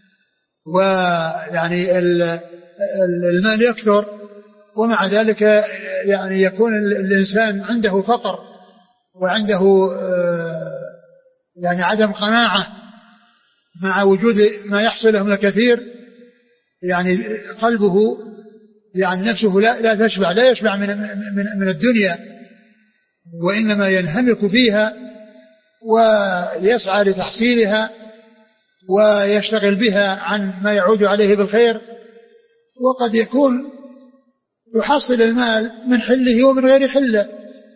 ويعني المال يكثر، ومع ذلك يعني يكون الإنسان عنده فقر وعنده يعني عدم قناعة مع وجود ما يحصل له من الكثير، يعني قلبه يعني نفسه لا, لا تشبع، لا يشبع من, من, من الدنيا، وإنما ينهمك فيها ويسعى لتحصيلها ويشتغل بها عن ما يعود عليه بالخير. وقد يكون يحصل المال من حله ومن غير حله،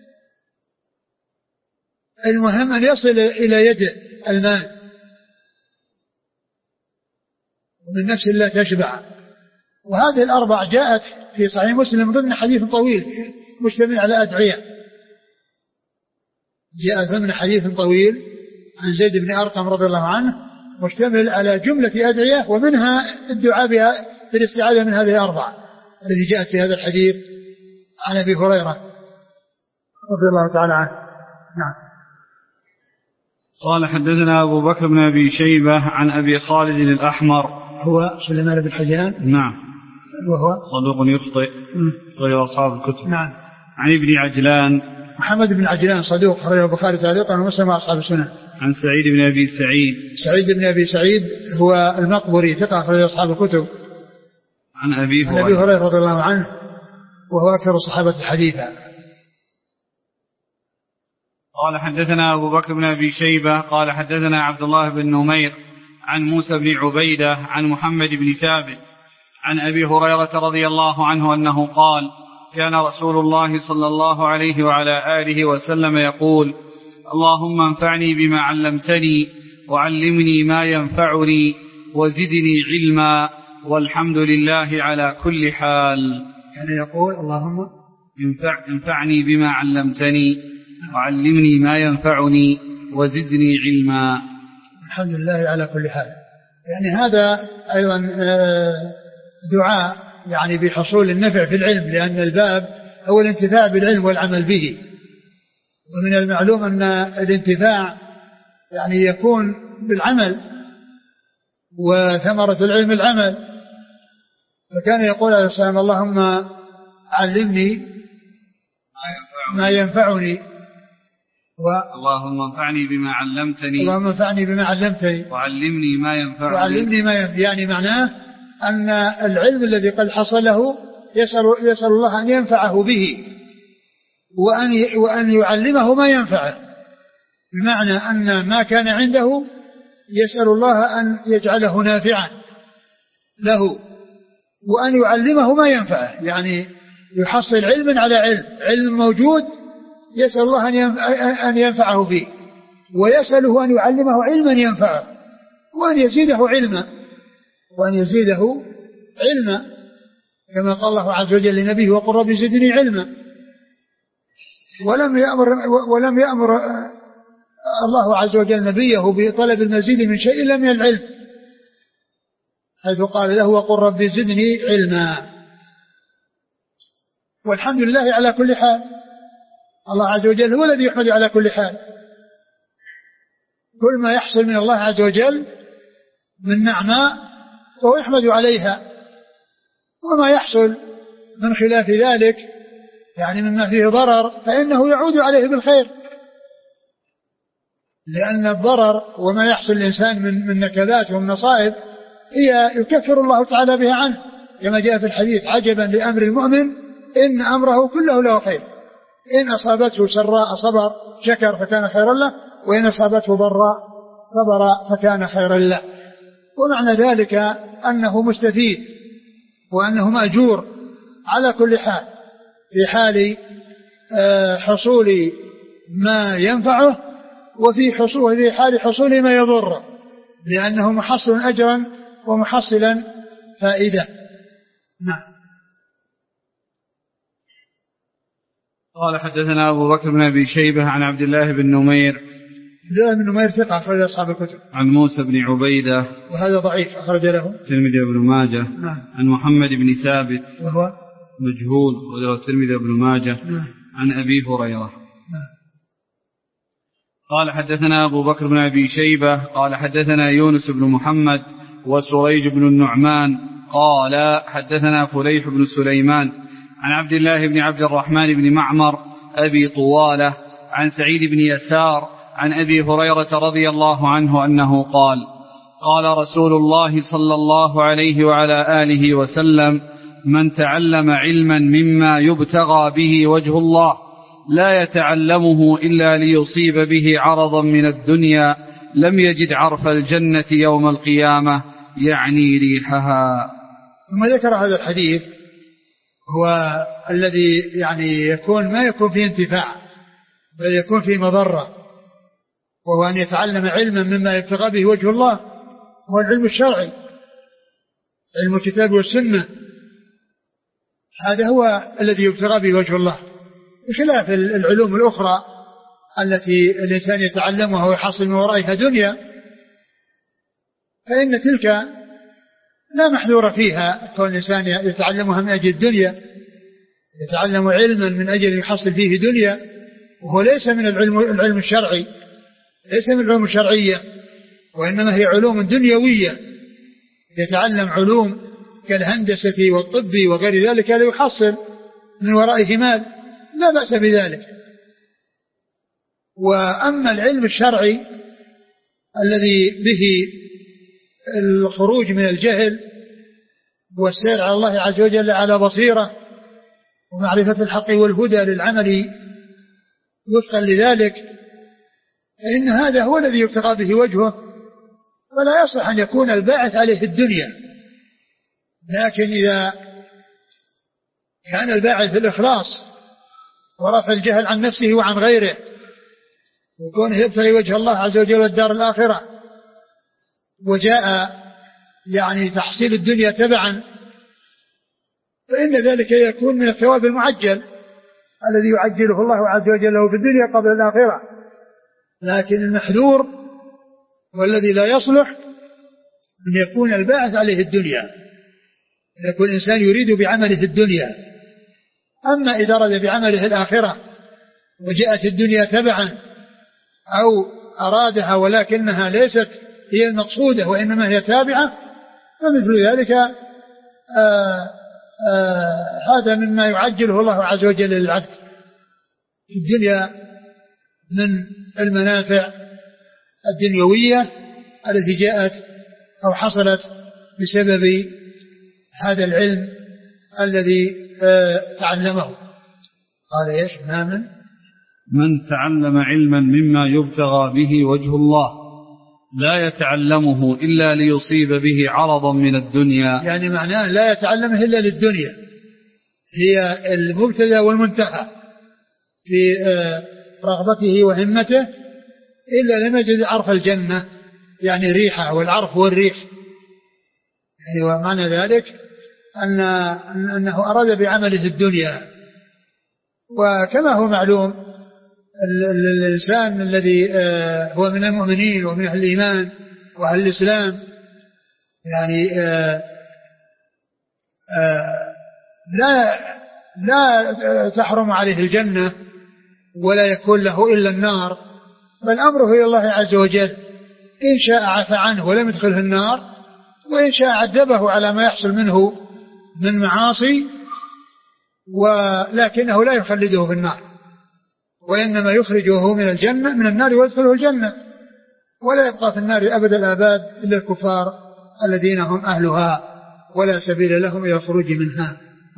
المهم أن يصل إلى يده المال. ومن نفس لا تشبع، وهذه الأربع جاءت في صحيح مسلم ضمن حديث طويل مشتمل على أدعية، جاء ضمن حديث طويل عن زيد بن أرقم رضي الله عنه مشتمل على جملة أدعية، ومنها الدعاء بها بالاستعاذة من هذه الأربع التي جاءت في هذا الحديث عن أبي هريرة رضي الله تعالى عنه. نعم. قال حدثنا أبو بكر بن أبي شيبة عن أبي خالد الأحمر هو سليمان بن حيان. نعم. وهو صدوق يخطئ غير أصحاب الكتب. نعم. عن ابن عجلان محمد بن عجلان صدوق أخرجه البخاري تعليقا ومسلم وأصحاب السنن. عن سعيد بن أبي سعيد سعيد بن أبي سعيد هو المقبري ثقة أخرجه أصحاب الكتب. عن أبي هريرة, أبي هريرة رضي الله عنه وهو أكثر الصحابة حديثا. قال حدثنا أبو بكر بن أبي شيبة قال حدثنا عبد الله بن نمير عن موسى بن عبيدة عن محمد بن ثابت عن أبي هريرة رضي الله عنه أنه قال كان رسول الله صلى الله عليه وعلى آله وسلم يقول اللهم انفعني بما علمتني وعلمني ما ينفعني وزدني علما والحمد لله على كل حال. يعني يقول اللهم انفع انفعني بما علمتني وعلمني ما ينفعني وزدني علما. الحمد لله على كل حال. يعني هذا أيضا دعاء يعني بحصول النفع في العلم، لأن الباب هو الانتفاع بالعلم والعمل به، ومن المعلوم أن الانتفاع يعني يكون بالعمل، وثمرة العلم العمل. فكان يقول عليه السلام اللهم علمني ما ينفعني و... اللهم انفعني بما علمتني اللهم انفعني بما علمتني وعلمني ما ينفعني وعلمني ما ينفعني. يعني معناه أن العلم الذي قد حصله يسأل, يسأل الله أن ينفعه به وأن, وأن يعلمه ما ينفعه، بمعنى أن ما كان عنده يسأل الله أن يجعله نافعا له وأن يعلمه ما ينفعه. يعني يحصل علما على علم، علم موجود يسأل الله أن ينفعه فيه، ويسأله أن يعلمه علما ينفعه وأن يزيده علما وأن يزيده علما كما قال الله عز وجل لنبيه وقل رب زدني علما. ولم يأمر ولم يأمر الله عز وجل نبيه بطلب المزيد من شيء إلا من العلم، حيث قال له وقل رب زدني علما. والحمد لله على كل حال. الله عز وجل هو الذي يحمد على كل حال. كل ما يحصل من الله عز وجل من نعمة فهو يحمد عليها، وما يحصل من خلاف ذلك يعني مما فيه ضرر فإنه يعود عليه بالخير، لأن الضرر وما يحصل الإنسان من, من نكبات ومصائب هي يكفر الله تعالى بها عنه، كما جاء في الحديث عجبا لأمر المؤمن إن أمره كله له خير، إن أصابته سراء صبر شكر فكان خيرا له، وإن أصابته ضراء صبر فكان خيرا له. ومعنى ذلك أنه مستفيد وأنه مأجور على كل حال، في حال حصول ما ينفعه وفي حصول في حال حصول ما يضره، لأنه محصل أجرا ومحصلا فائدة. نعم. قال حدثنا أبو بكر بن أبي شيبة عن عبد الله بن نمير. عبد الله بن نمير ثقة أخرج أصحاب الكتب. عن موسى بن عبيدة وهذا ضعيف أخرج له الترمذي وابن ماجه. نعم. عن محمد بن ثابت وهو مجهول وله الترمذي وابن ماجه. نعم. عن أبي هريرة. نعم. قال حدثنا أبو بكر بن أبي شيبة قال حدثنا يونس بن محمد وسريج بن النعمان قال حدثنا فليح بن سليمان عن عبد الله بن عبد الرحمن بن معمر أبي طوالة عن سعيد بن يسار عن أبي هريرة رضي الله عنه أنه قال قال رسول الله صلى الله عليه وعلى آله وسلم من تعلم علما مما يبتغى به وجه الله لا يتعلمه إلا ليصيب به عرضا من الدنيا لم يجد عرف الجنة يوم القيامة يعني ريحها. ثم ذكر هذا الحديث هو الذي يعني يكون ما يكون فيه انتفاع بل يكون فيه مضرة، وهو أن يتعلم علما مما يبتغى به وجه الله، هو العلم الشرعي علم الكتاب والسنة، هذا هو الذي يبتغى به وجه الله، بخلاف العلوم الأخرى التي الإنسان يتعلمها ويحصل من ورائها دنيا، فإن تلك لا محذور فيها، كون الإنسان يتعلمها من أجل الدنيا، يتعلم علما من أجل يحصل فيه دنيا، وهو ليس من العلم, العلم الشرعي، ليس من العلوم الشرعية، وإنما هي علوم دنيوية، يتعلم علوم كالهندسة والطب وغير ذلك ليحصل من ورائه مال، لا بأس بذلك. وأما العلم الشرعي الذي به الخروج من الجهل والسير على الله عز وجل على بصيرة ومعرفة الحق والهدى للعمل وفقا لذلك، فإن هذا هو الذي يبتغى به وجهه، فلا يصح أن يكون الباعث عليه الدنيا. لكن إذا كان الباعث في الإخلاص ورفع الجهل عن نفسه وعن غيره وكونه يبتغي وجه الله عز وجل والدار الآخرة، وجاء يعني تحصيل الدنيا تبعا، فإن ذلك يكون من الثواب المعجل الذي يعجله الله عز وجل له في الدنيا قبل الآخرة. لكن المحذور والذي لا يصلح أن يكون الباعث عليه الدنيا، يكون الإنسان يريد بعمله الدنيا. أما إذا أراد بعمله الآخرة وجاءت الدنيا تبعا أو أرادها ولكنها ليست هي المقصودة وإنما هي تابعة، فمثل ذلك آآ آآ هذا مما يعجله الله عز وجل للعبد في الدنيا من المنافع الدنيوية التي جاءت أو حصلت بسبب هذا العلم الذي تعلمه. قال إيش؟ ما من من تعلم علما مما يبتغى به وجه الله لا يتعلمه إلا ليصيب به عرضا من الدنيا، يعني معناه لا يتعلمه إلا للدنيا، هي المبتدأ والمنتهى في رغبته وهمته، إلا لم يجد عرف الجنة يعني ريحة، والعرف هو الريح. يعني ومعنى ذلك أن أنه أراد بعمله الدنيا. وكما هو معلوم الإنسان الذي هو من المؤمنين ومن أهل الإيمان وأهل الإسلام يعني لا لا تحرم عليه الجنة ولا يكون له إلا النار، بل أمره إلى الله عز وجل، إن شاء عفى عنه ولم يدخله النار، وإن شاء عذبه على ما يحصل منه من معاصي، ولكنه لا يخلده في النار، وإنما يخرجه من الجنة من النار ويدخله الجنة، ولا يبقى في النار أبد الآباد إلا الكفار الذين هم أهلها ولا سبيل لهم إلى الخروج منها.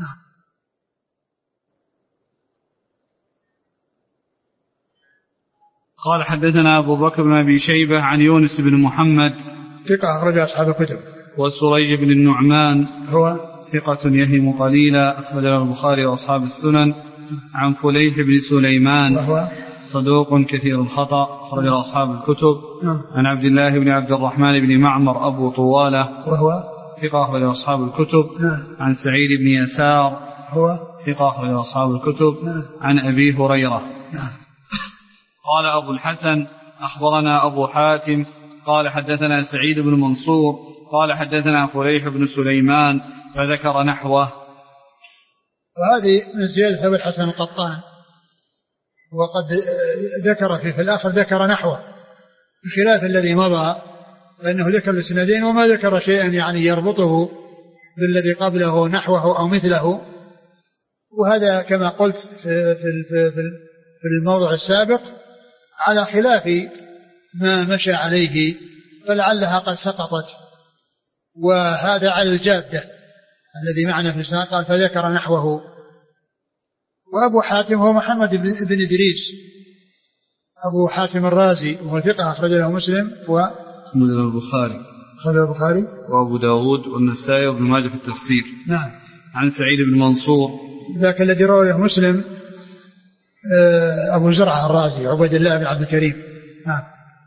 قال حدثنا أبو بكر بن أبي شيبة عن يونس بن محمد ثقة أخرج أصحاب الكتب، وسريج بن النعمان هو ثقة يهم قليلا أخرج له البخاري وأصحاب السنن، عن فليح بن سليمان وهو صدوق كثير الخطأ أخرج له أصحاب الكتب، عن عبد الله بن عبد الرحمن بن معمر أبو طوالة وهو ثقة أخرج له أصحاب الكتب، عن سعيد بن يسار هو ثقة أخرج له أصحاب الكتب، عن أبي هريرة. قال أبو الحسن أخبرنا أبو حاتم قال حدثنا سعيد بن منصور قال حدثنا فليح بن سليمان فذكر نحوه. وهذه من زيادة أبو الحسن القطان، وقد ذكر في, في الآخر ذكر نحوه بخلاف الذي مضى، فإنه ذكر الإسنادين وما ذكر شيئا يعني يربطه بالذي قبله نحوه أو مثله. وهذا كما قلت في, في, في, في الموضع السابق على خلاف ما مشى عليه، فلعلها قد سقطت، وهذا على الجادة الذي معنا في السنة. قال فذكر نحوه. وأبو حاتم هو محمد بن إدريس أبو حاتم الرازي، وهو ثقة أخرج له مسلم ومن البخاري أخرج البخاري وأبو داود والنسائي وابن ماجه في التفسير. نعم. عن سعيد بن منصور ذاك الذي رواه مسلم أبو زرعة الرازي عبيد الله بن عبد الكريم. نعم.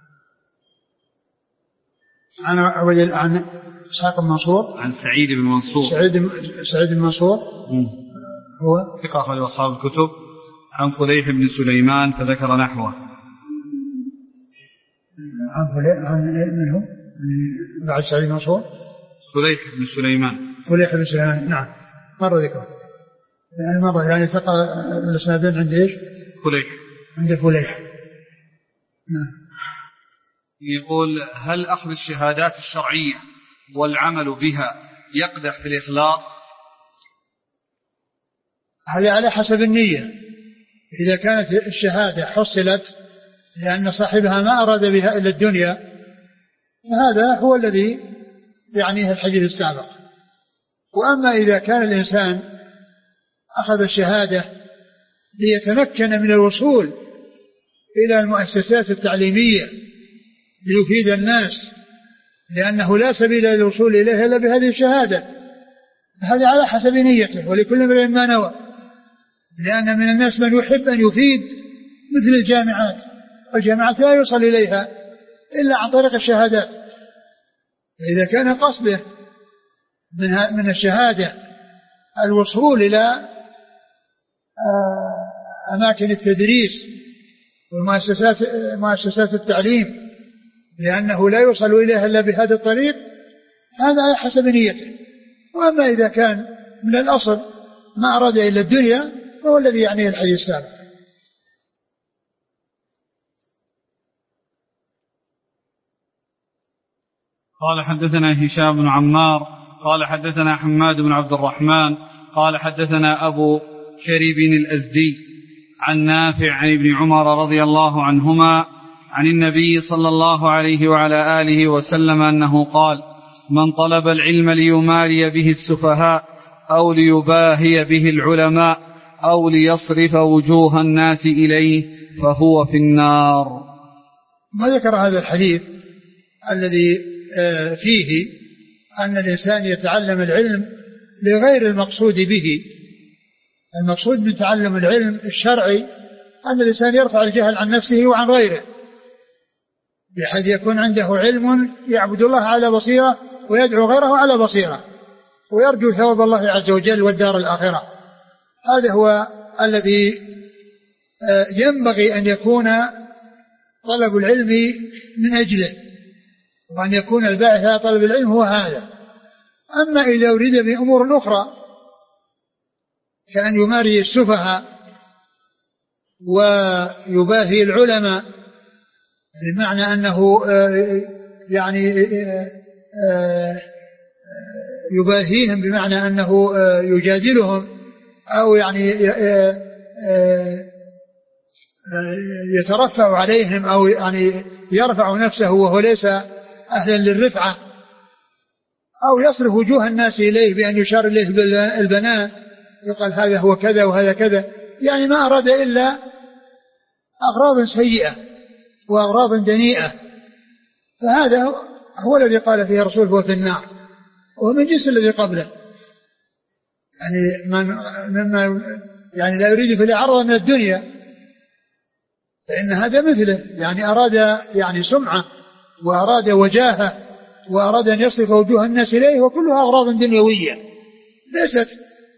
عن عبيد عن إسحاق بن منصور عن سعيد بن منصور سعيد سعيد بن منصور هو ثقة أخرج أصحاب الكتب. عن فليح بن سليمان فذكر نحوه. عن فليح عن منه بعد سعيد بن منصور فليح بن سليمان فليح بن سليمان. نعم مر ذكره يعني مرة يعني ثقة الإسنادين عند إيش؟ فليح عند فليح. نعم. يقول هل أخذ الشهادات الشرعية والعمل بها يقدح في الإخلاص؟ هذا على حسب النية. إذا كانت الشهادة حصلت لأن صاحبها ما أراد بها إلا الدنيا فهذا هو الذي يعنيه الحديث السابق. وأما إذا كان الإنسان أخذ الشهادة ليتمكن من الوصول إلى المؤسسات التعليمية ليفيد الناس لأنه لا سبيل للوصول إليها إلا بهذه الشهادة، هذا على حسب نيته ولكل امرئ ما نوى. لأن من الناس من يحب أن يفيد مثل الجامعات، والجامعات لا يوصل إليها إلا عن طريق الشهادات. إذا كان قصده من الشهادة الوصول إلى أماكن التدريس ومؤسسات مؤسسات التعليم لأنه لا يوصل إليها إلا بهذا الطريق هذا على حسب نيته. وأما إذا كان من الأصل ما أراد إلا الدنيا فهو الذي يعنيه الحديث السابق. قال حدثنا هشام بن عمار قال حدثنا حماد بن عبد الرحمن قال حدثنا أبو كريب الأزدي عن نافع عن ابن عمر رضي الله عنهما عن النبي صلى الله عليه وعلى آله وسلم أنه قال: من طلب العلم ليماري به السفهاء أو ليباهي به العلماء أو ليصرف وجوه الناس إليه فهو في النار. ما ذكر هذا الحديث الذي فيه أن الإنسان يتعلم العلم لغير المقصود به. المقصود من تعلم العلم الشرعي أن الإنسان يرفع الجهل عن نفسه وعن غيره، بحيث يكون عنده علم يعبد الله على بصيرة ويدعو غيره على بصيرة ويرجو ثواب الله عز وجل والدار الآخرة. هذا هو الذي ينبغي أن يكون طلب العلم من أجله، وأن يكون الباعث على طلب العلم هو هذا. أما إذا أريد بأمور أخرى كأن يماري السفهاء ويباهي العلماء بمعنى أنه يعني يباهيهم بمعنى أنه يجادلهم أو يعني يترفع عليهم أو يعني يرفع نفسه وهو ليس أهلا للرفعة، أو يصرف وجوه الناس إليه بأن يشار إليه بالبنان يقال هذا هو كذا وهذا كذا، يعني ما أراد إلا أغراض سيئة وأغراض دنيئة، فهذا هو الذي قال فيه الرسول هو في النار، ومن جنس الذي قبله. يعني من مما يعني لا يريد في العرض من الدنيا فإن هذا مثله، يعني أراد يعني سمعة وأراد وجاهة وأراد أن يصرف وجوه الناس إليه، وكلها أغراض دنيوية ليست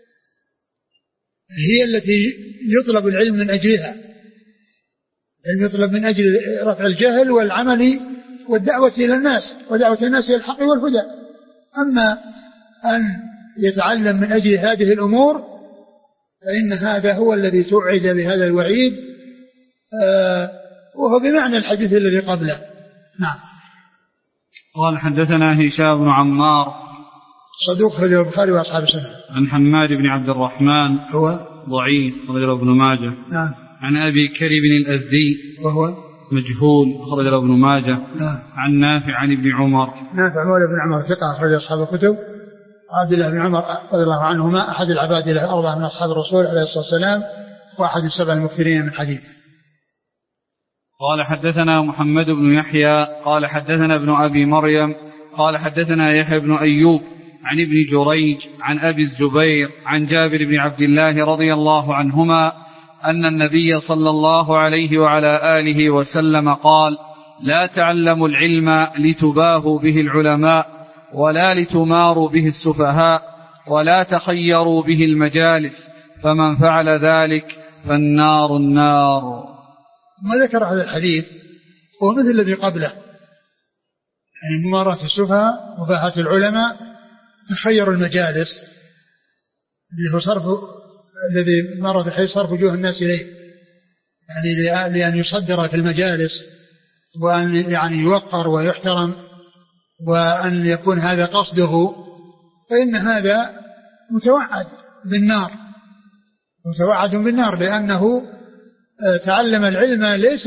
هي التي يطلب العلم من أجلها. العلم يطلب من أجل رفع الجهل والعمل والدعوة إلى الناس ودعوة الناس إلى الحق والهدى. أما أن يتعلم من أجل هذه الأمور فإن هذا هو الذي توعد بهذا الوعيد، آه وهو بمعنى الحديث الذي قبله. نعم. قال حدثنا هشام بن عمار صدوق خرجه البخاري وأصحاب السنة. عن حماد بن عبد الرحمن هو ضعيف خرجه ابن ماجه. نعم. عن أبي كريب الأزدي وهو مجهول خرجه ابن ماجه. نعم. عن نافع عن ابن عمر نافع مولى بن عمر ثقة أخرج أصحاب الكتب. عبد الله بن عمر رضي الله عنهما أحد العباد الأربعة من أصحاب الرسول عليه الصلاة والسلام وأحد السبع المكثرين من حديث. قال حدثنا محمد بن يحيى قال حدثنا ابن أبي مريم قال حدثنا يحيى بن أيوب عن ابن جريج عن أبي الزبير عن جابر بن عبد الله رضي الله عنهما أن النبي صلى الله عليه وعلى آله وسلم قال: لا تعلموا العلم لتباهوا به العلماء ولا لتماروا به السفهاء ولا تخيروا به المجالس، فمن فعل ذلك فالنار النار. ما ذكر هذا الحديث هو مثل الذي قبله، يعني ممارسة السفهاء مباهاة العلماء تخير المجالس اللي هو صرف الذي مر في الحديث صرف وجوه الناس إليه، يعني لأن يصدر في المجالس وأن يعني يوقر ويحترم وأن يكون هذا قصده، فإن هذا متوعد بالنار، متوعد بالنار، لأنه تعلم العلم ليس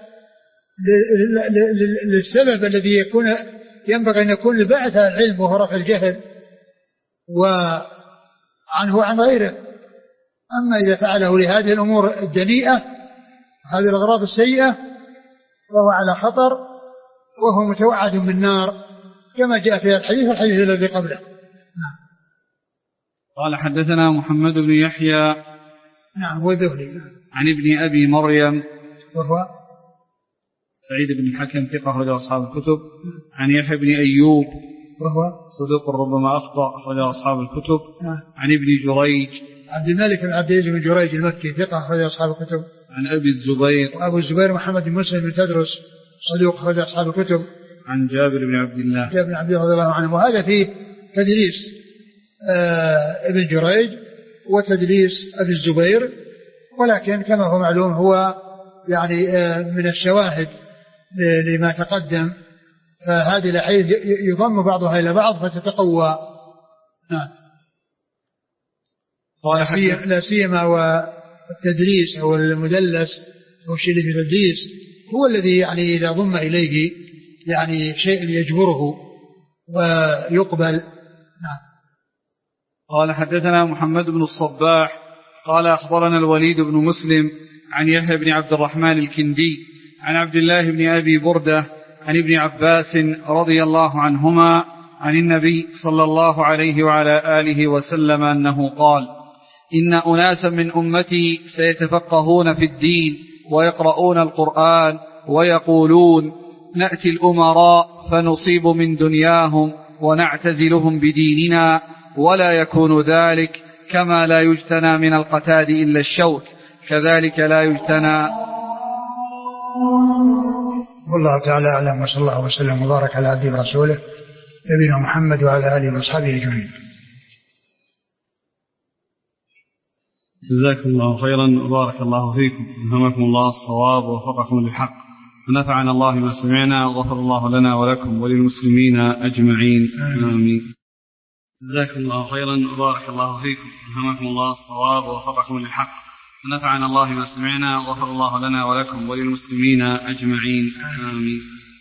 للسبب الذي يكون ينبغي أن يكون لبعث العلم وهو رفع الجهل وعنه عن غيره. أما إذا فعله لهذه الأمور الدنيئة هذه الأغراض السيئة فهو على خطر وهو متوعد بالنار كما جاء في الحديث والحديث الذي قبله. نعم. قال حدثنا محمد بن يحيى نعم وذهلي عن ابن أبي مريم وهو سعيد بن الحكم ثقة أخرج أصحاب الكتب عن يحيى بن أيوب وهو صدوق ربما أخطأ أخرج أصحاب الكتب نعم. عن ابن جريج عبد الملك بن عبد العزيز بن جريج المكي ثقة أخرج أصحاب الكتب عن أبي الزبير وأبو الزبير محمد بن مسلم بن تدرس صدوق أخرج أصحاب الكتب عن جابر بن عبد الله جابر بن عبد الله رضي الله عنه. وهذا فيه تدليس آه ابن جريج وتدليس أبي الزبير، ولكن كما هو معلوم هو يعني آه من الشواهد لما تقدم، فهذه الأحاديث يضم بعضها إلى بعض فتتقوى. نعم. لا سيما والتدريس أو المدلس أو الشيء اللي في التدريس هو الذي يعني إذا ضم إليه يعني شيء يجبره ويقبل. نعم. قال حدثنا محمد بن الصباح قال أخبرنا الوليد بن مسلم عن يحيى بن عبد الرحمن الكندي عن عبد الله بن أبي بردة عن ابن عباس رضي الله عنهما عن النبي صلى الله عليه وعلى آله وسلم أنه قال: إن أناسا من أمتي سيتفقهون في الدين ويقرؤون القرآن ويقولون: نأتي الأمراء فنصيب من دنياهم ونعتزلهم بديننا، ولا يكون ذلك كما لا يجتنى من القتاد إلا الشوك، كذلك لا يجتنى. والله تعالى أعلم، وصلى الله وسلم وبارك على عبده ورسوله نبينا محمد وعلى آله وأصحابه أجمعين. جزاكم الله خيرا وبارك الله فيكم، ألهمكم الله الصواب ووفقكم للحق، ونفعنا الله ما سمعنا، وغفر الله لنا ولكم وللمسلمين أجمعين، آمين. جزاكم الله خيرا وبارك الله فيكم، ألهمكم الله الصواب ووفقكم للحق، ونفعنا الله ما سمعنا، وغفر الله لنا ولكم وللمسلمين أجمعين، آمين.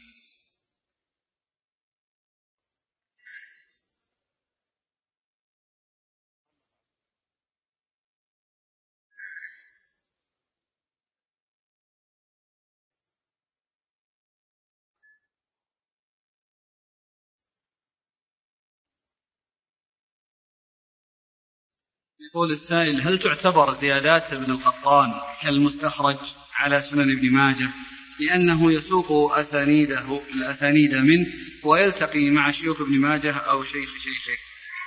يقول السائل: هل تعتبر زيادات ابن القطان كالمستخرج على سنن ابن ماجه، لأنه يسوق أسانيده الأسانيد منه ويلتقي مع شيوخ ابن ماجه أو شيخ شيخه؟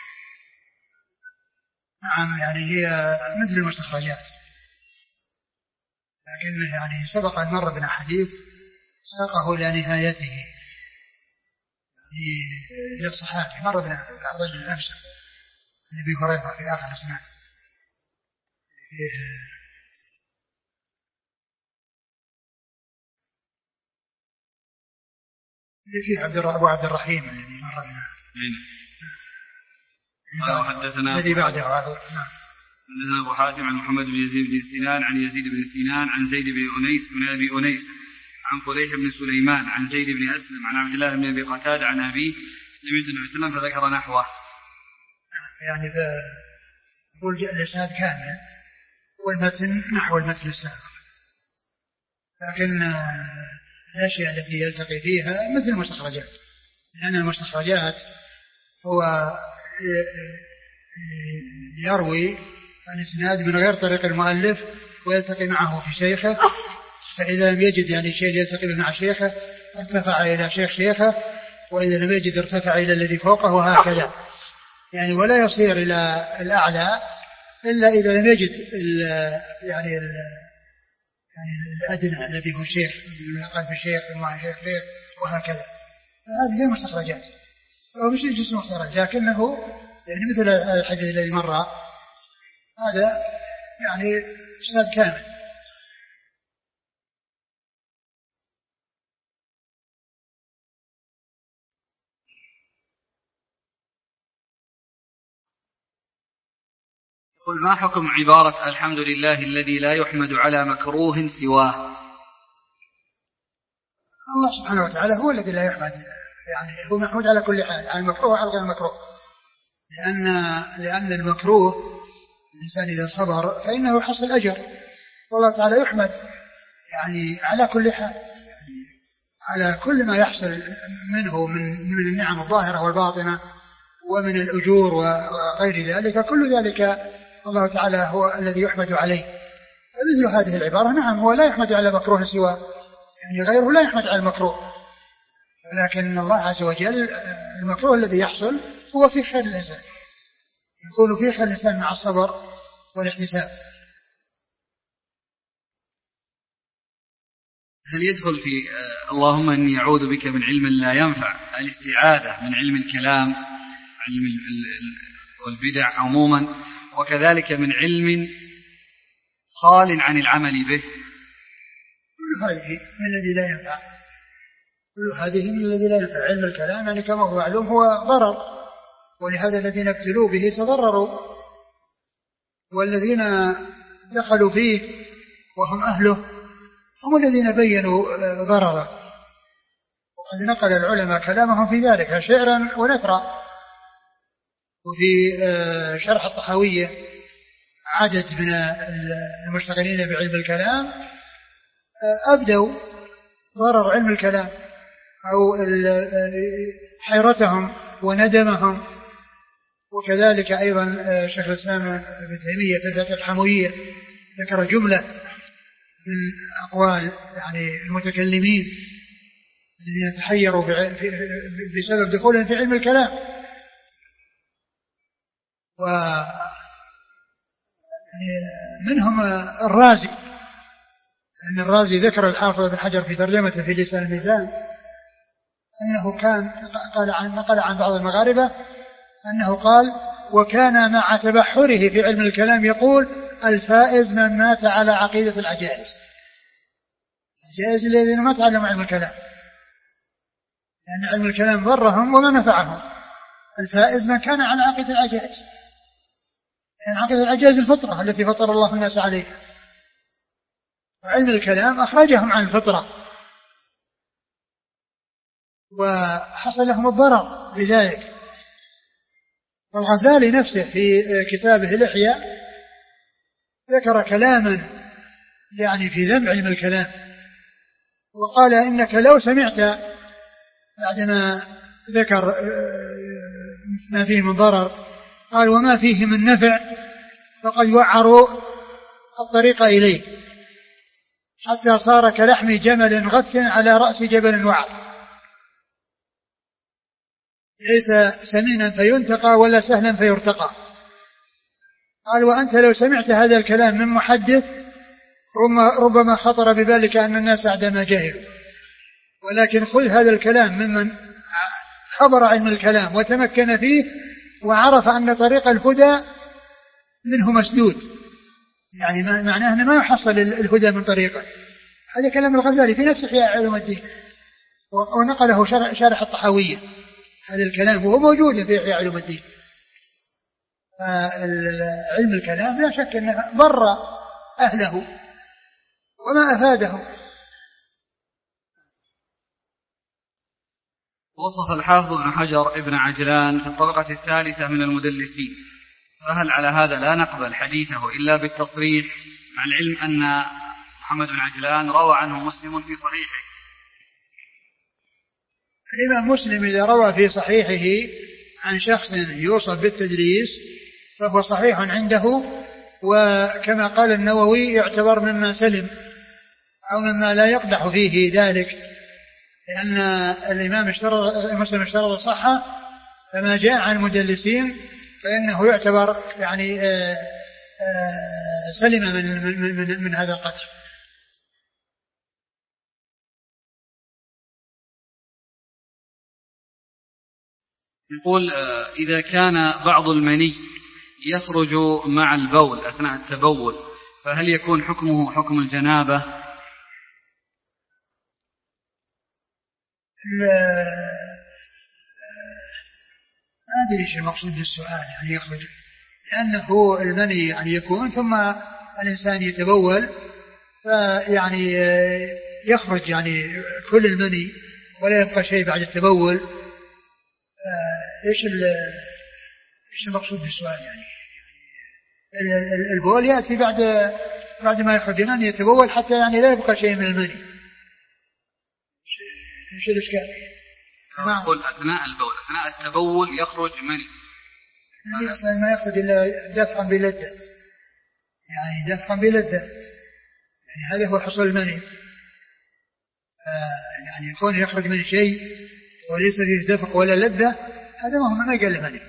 نعم، يعني هي مثل المستخرجات، لكن يعني سبق أن مر بنا حديث ساقه إلى نهايته، يعني إلى الصحابة، مر بنا الرجل الأمس النبي هريرة في آخر الأسنان فيه فيه عبد أبو عبد الرحيم الذي مر بنا. قال حدثنا الذي بعده. نعم. حدثنا أبو حاتم عن محمد بن يزيد بن سنان عن يزيد بن سنان عن زيد بن أنيس بن أبي أنيس عن فليح بن سليمان عن زيد بن أسلم عن عبد الله بن أبي قتادة عن أبيه سمعت النبي صلى الله عليه وسلم فذكر نحوه. يعني يقول الإسناد كامل والمتن نحو المتن السابق، لكن الأشياء التي يلتقي فيها مثل المستخرجات، لأن المستخرجات هو يروي الإسناد من غير طريق المؤلف ويلتقي معه في شيخه، فإذا لم يجد يعني شيء يلتقي مع شيخه ارتفع إلى شيخ شيخه، وإذا لم يجد ارتفع إلى الذي فوقه، وهكذا يعني، ولا يصير إلى الأعلى إلا إذا لم يجد ال يعني ال يعني الأدنى الذي هو شيخ من قلب الشيخ ومع شيخ شيخ وهكذا. هذه هي المستخرجات، أو مش جسم مستخرج، لكنه يعني مثل الحديث الذي مر هذا يعني إسناد كامل. قل ما حكم عبارة الحمد لله الذي لا يحمد على مكروه سواه؟ الله سبحانه وتعالى هو الذي لا يحمد، يعني هو محمود على كل حال، على المكروه وعلى غير المكروه، لأن لأن المكروه الإنسان إذا صبر فإنه يحصل أجر، والله تعالى يحمد يعني على كل حال، يعني على كل ما يحصل منه من من النعم الظاهرة والباطنة ومن الأجور وغير ذلك، كل ذلك الله تعالى هو الذي يحمد عليه. فمثل هذه العبارة نعم هو لا يحمد على مكروه سواه، يعني غيره لا يحمد على المكروه، ولكن الله عز وجل المكروه الذي يحصل هو في خير الإنسان، يكون في خير الإنسان مع الصبر والاحتساب. هل يدخل في اللهم إني أعوذ بك من علم لا ينفع الاستعاذة من علم الكلام علم والبدع عموما، وكذلك من علم خال عن العمل به؟ كل هذه من الذي لا ينفع، كل هذه من الذي لا ينفع. علم الكلام يعني كما هو معلوم هو ضرر، ولهذا الذين ابتلوا به تضرروا، والذين دخلوا فيه وهم أهله هم الذين بينوا ضرره، وقد نقل العلماء كلامهم في ذلك شعرا ونثرا. وفي شرح الطحاوية عدد من المشتغلين بعلم الكلام أبدوا ضرر علم الكلام أو حيرتهم وندمهم. وكذلك أيضا شيخ الإسلام ابن تيمية في الفتح الحموية ذكر جملة من أقوال يعني المتكلمين الذين تحيروا بسبب دخولهم في علم الكلام. ومنهم الرازي، أن الرازي ذكر الحافظ بن حجر في ترجمته في لسان الميزان أنه كان قال عن نقل عن بعض المغاربة أنه قال: وكان مع تبحره في علم الكلام يقول: الفائز من مات على عقيدة العجائز. العجائز الذين ما تعلموا علم الكلام، لأن يعني علم الكلام ضرهم وما نفعهم. الفائز من كان على عقيدة العجائز، يعني عقيدة العجائز الفطرة التي فطر الله الناس عليها، وعلم الكلام أخرجهم عن الفطرة وحصل لهم الضرر بذلك. والغزالي نفسه في كتابه الإحياء ذكر كلاما يعني في ذم علم الكلام، وقال: إنك لو سمعت بعدما ذكر ما فيه من ضرر قال: وما فيه من نفع فقد وعروا الطريق إليه حتى صار كلحم جمل غث على رأس جبل وعر، ليس سمينا فينتقى ولا سهلا فيرتقى. قال: وأنت لو سمعت هذا الكلام من محدث ربما خطر ببالك أن الناس عندما جاهلوا، ولكن خذ هذا الكلام ممن حضر علم الكلام وتمكن فيه وعرف أن طريق الهدى منه مسدود، يعني معناه أنه ما يحصل الهدى من طريقه. هذا كلام الغزالي في نفس إحياء علوم الدين، ونقله شارح الطحاوية هذا الكلام وهو موجود في إحياء علوم الدين. علم الكلام لا شك أنه ضر أهله وما أفادهم. وصف الحافظ ابن حجر ابن عجلان في الطبقة الثالثة من المدلسين، فهل على هذا لا نقبل حديثه إلا بالتصريح، مع العلم أن محمد بن عجلان روى عنه مسلم في صحيحه؟ الإمام مسلم إذا روى في صحيحه عن شخص يوصف بالتدليس فهو صحيح عنده، وكما قال النووي يعتبر مما سلم أو مما لا يقدح فيه ذلك، لأن الإمام اشترط مسلم اشترط الصحة، فما جاء عن المدلسين فإنه يعتبر يعني آآ آآ سلم من, من, من, من هذا القدر. يقول: إذا كان بعض المني يخرج مع البول أثناء التبول فهل يكون حكمه حكم الجنابة؟ ما أدري إيش المقصود بالسؤال، يعني يخرج لأنه المني يعني يكون ثم الإنسان يتبول فيعني يخرج يعني كل المني ولا يبقى شيء بعد التبول. إيش إيش المقصود بالسؤال يعني؟ البول يأتي بعد بعد ما يخرج المني يتبول حتى يعني لا يبقى شيء من المني. إيش الإشكال؟ يقول أثناء البول أثناء التبول يخرج مني يعني ما يخرج إلا دفعا بلذة يعني دفعا بلذة يعني هذا هو حصول المني. يعني يكون يخرج من شيء وليس فيه دفع ولا لذة هذا ما هو ما قال المني.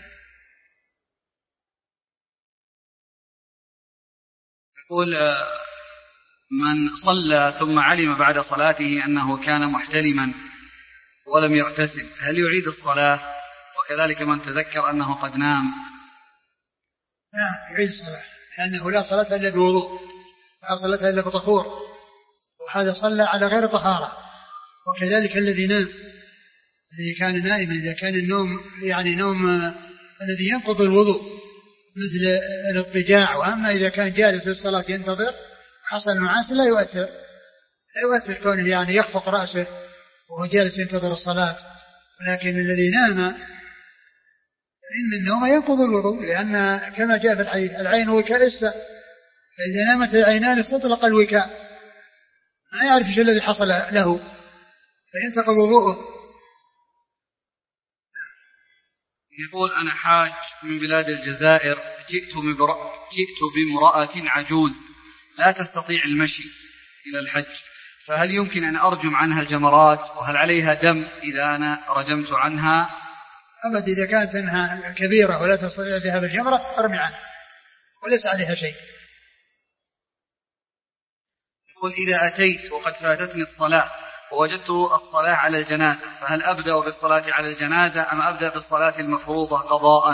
يقول من صلى ثم علم بعد صلاته أنه كان محتلما ولم يغتسل هل يعيد الصلاة؟ وكذلك من تذكر أنه قد نام. نعم يعيد الصلاة لأنه لا صلاة إلا بوضوء لا صلاة إلا بطهور وهذا صلى على غير طهارة. وكذلك الذي نام الذي كان نائما إذا كان النوم يعني نوم الذي ينقض الوضوء مثل الاضطجاع. وأما إذا كان جالس في الصلاة ينتظر حصل نعاس لا يؤثر لا يؤثر كونه يعني يخفق رأسه وهو جالس ينتظر الصلاة. ولكن الذي نام إن النوم ينقض الوضوء لأن كما جاء في الحديث العين وكاء الساء فإذا نامت العينان استطلق الوكاء ما يعرف ايش الذي حصل له فينتقض وضوءه. يقول أنا حاج من بلاد الجزائر جئت جئت بامرأة عجوز لا تستطيع المشي إلى الحج فهل يمكن أن أرجم عنها الجمرات وهل عليها دم إذا أنا رجمت عنها؟ أبد إذا كانت أنها كبيرة ولا تستطيع ذهاب الجمرة أرمي عنها وليس عليها شيء. يقول إذا أتيت وقد فاتتني الصلاة ووجدت الصلاة على الجنازة فهل أبدأ بالصلاة على الجنازة أم أبدأ بالصلاة المفروضة قضاء؟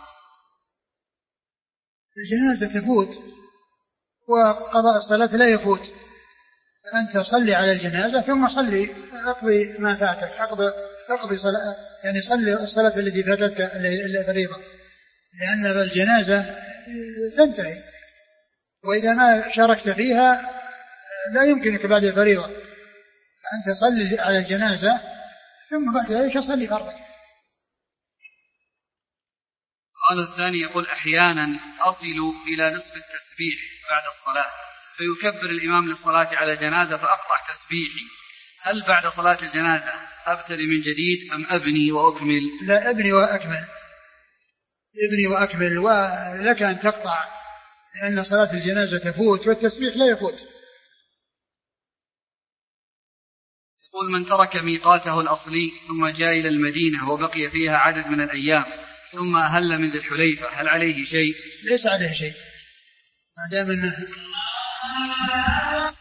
الجنازة تفوت وقضاء الصلاة لا يفوت. أنت صلي على الجنازة ثم صلي أقضي ما فاتك أقضي, أقضي صلاة يعني صلي الصلاة التي فاتتك الفريضة لأن الجنازة تنتهي وإذا ما شاركت فيها لا يمكنك بعد الفريضة فأنت صلي على الجنازة ثم بعد ذلك صلي فرضك. السؤال الثاني يقول أحيانا أصل إلى نصف التسبيح بعد الصلاة فيكبر الإمام للصلاة على الجنازة فأقطع تسبيحي هل بعد صلاة الجنازة أبتدي من جديد أم أبني وأكمل؟ لا أبني وأكمل ابني وأكمل ولك أن تقطع لأن صلاة الجنازة تفوت والتسبيح لا يفوت. يقول من ترك ميقاته الأصلي ثم جاء إلى المدينة وبقي فيها عدد من الأيام ثم أهل من ذي الحليفة هل عليه شيء؟ ليس عليه شيء ما دام أنه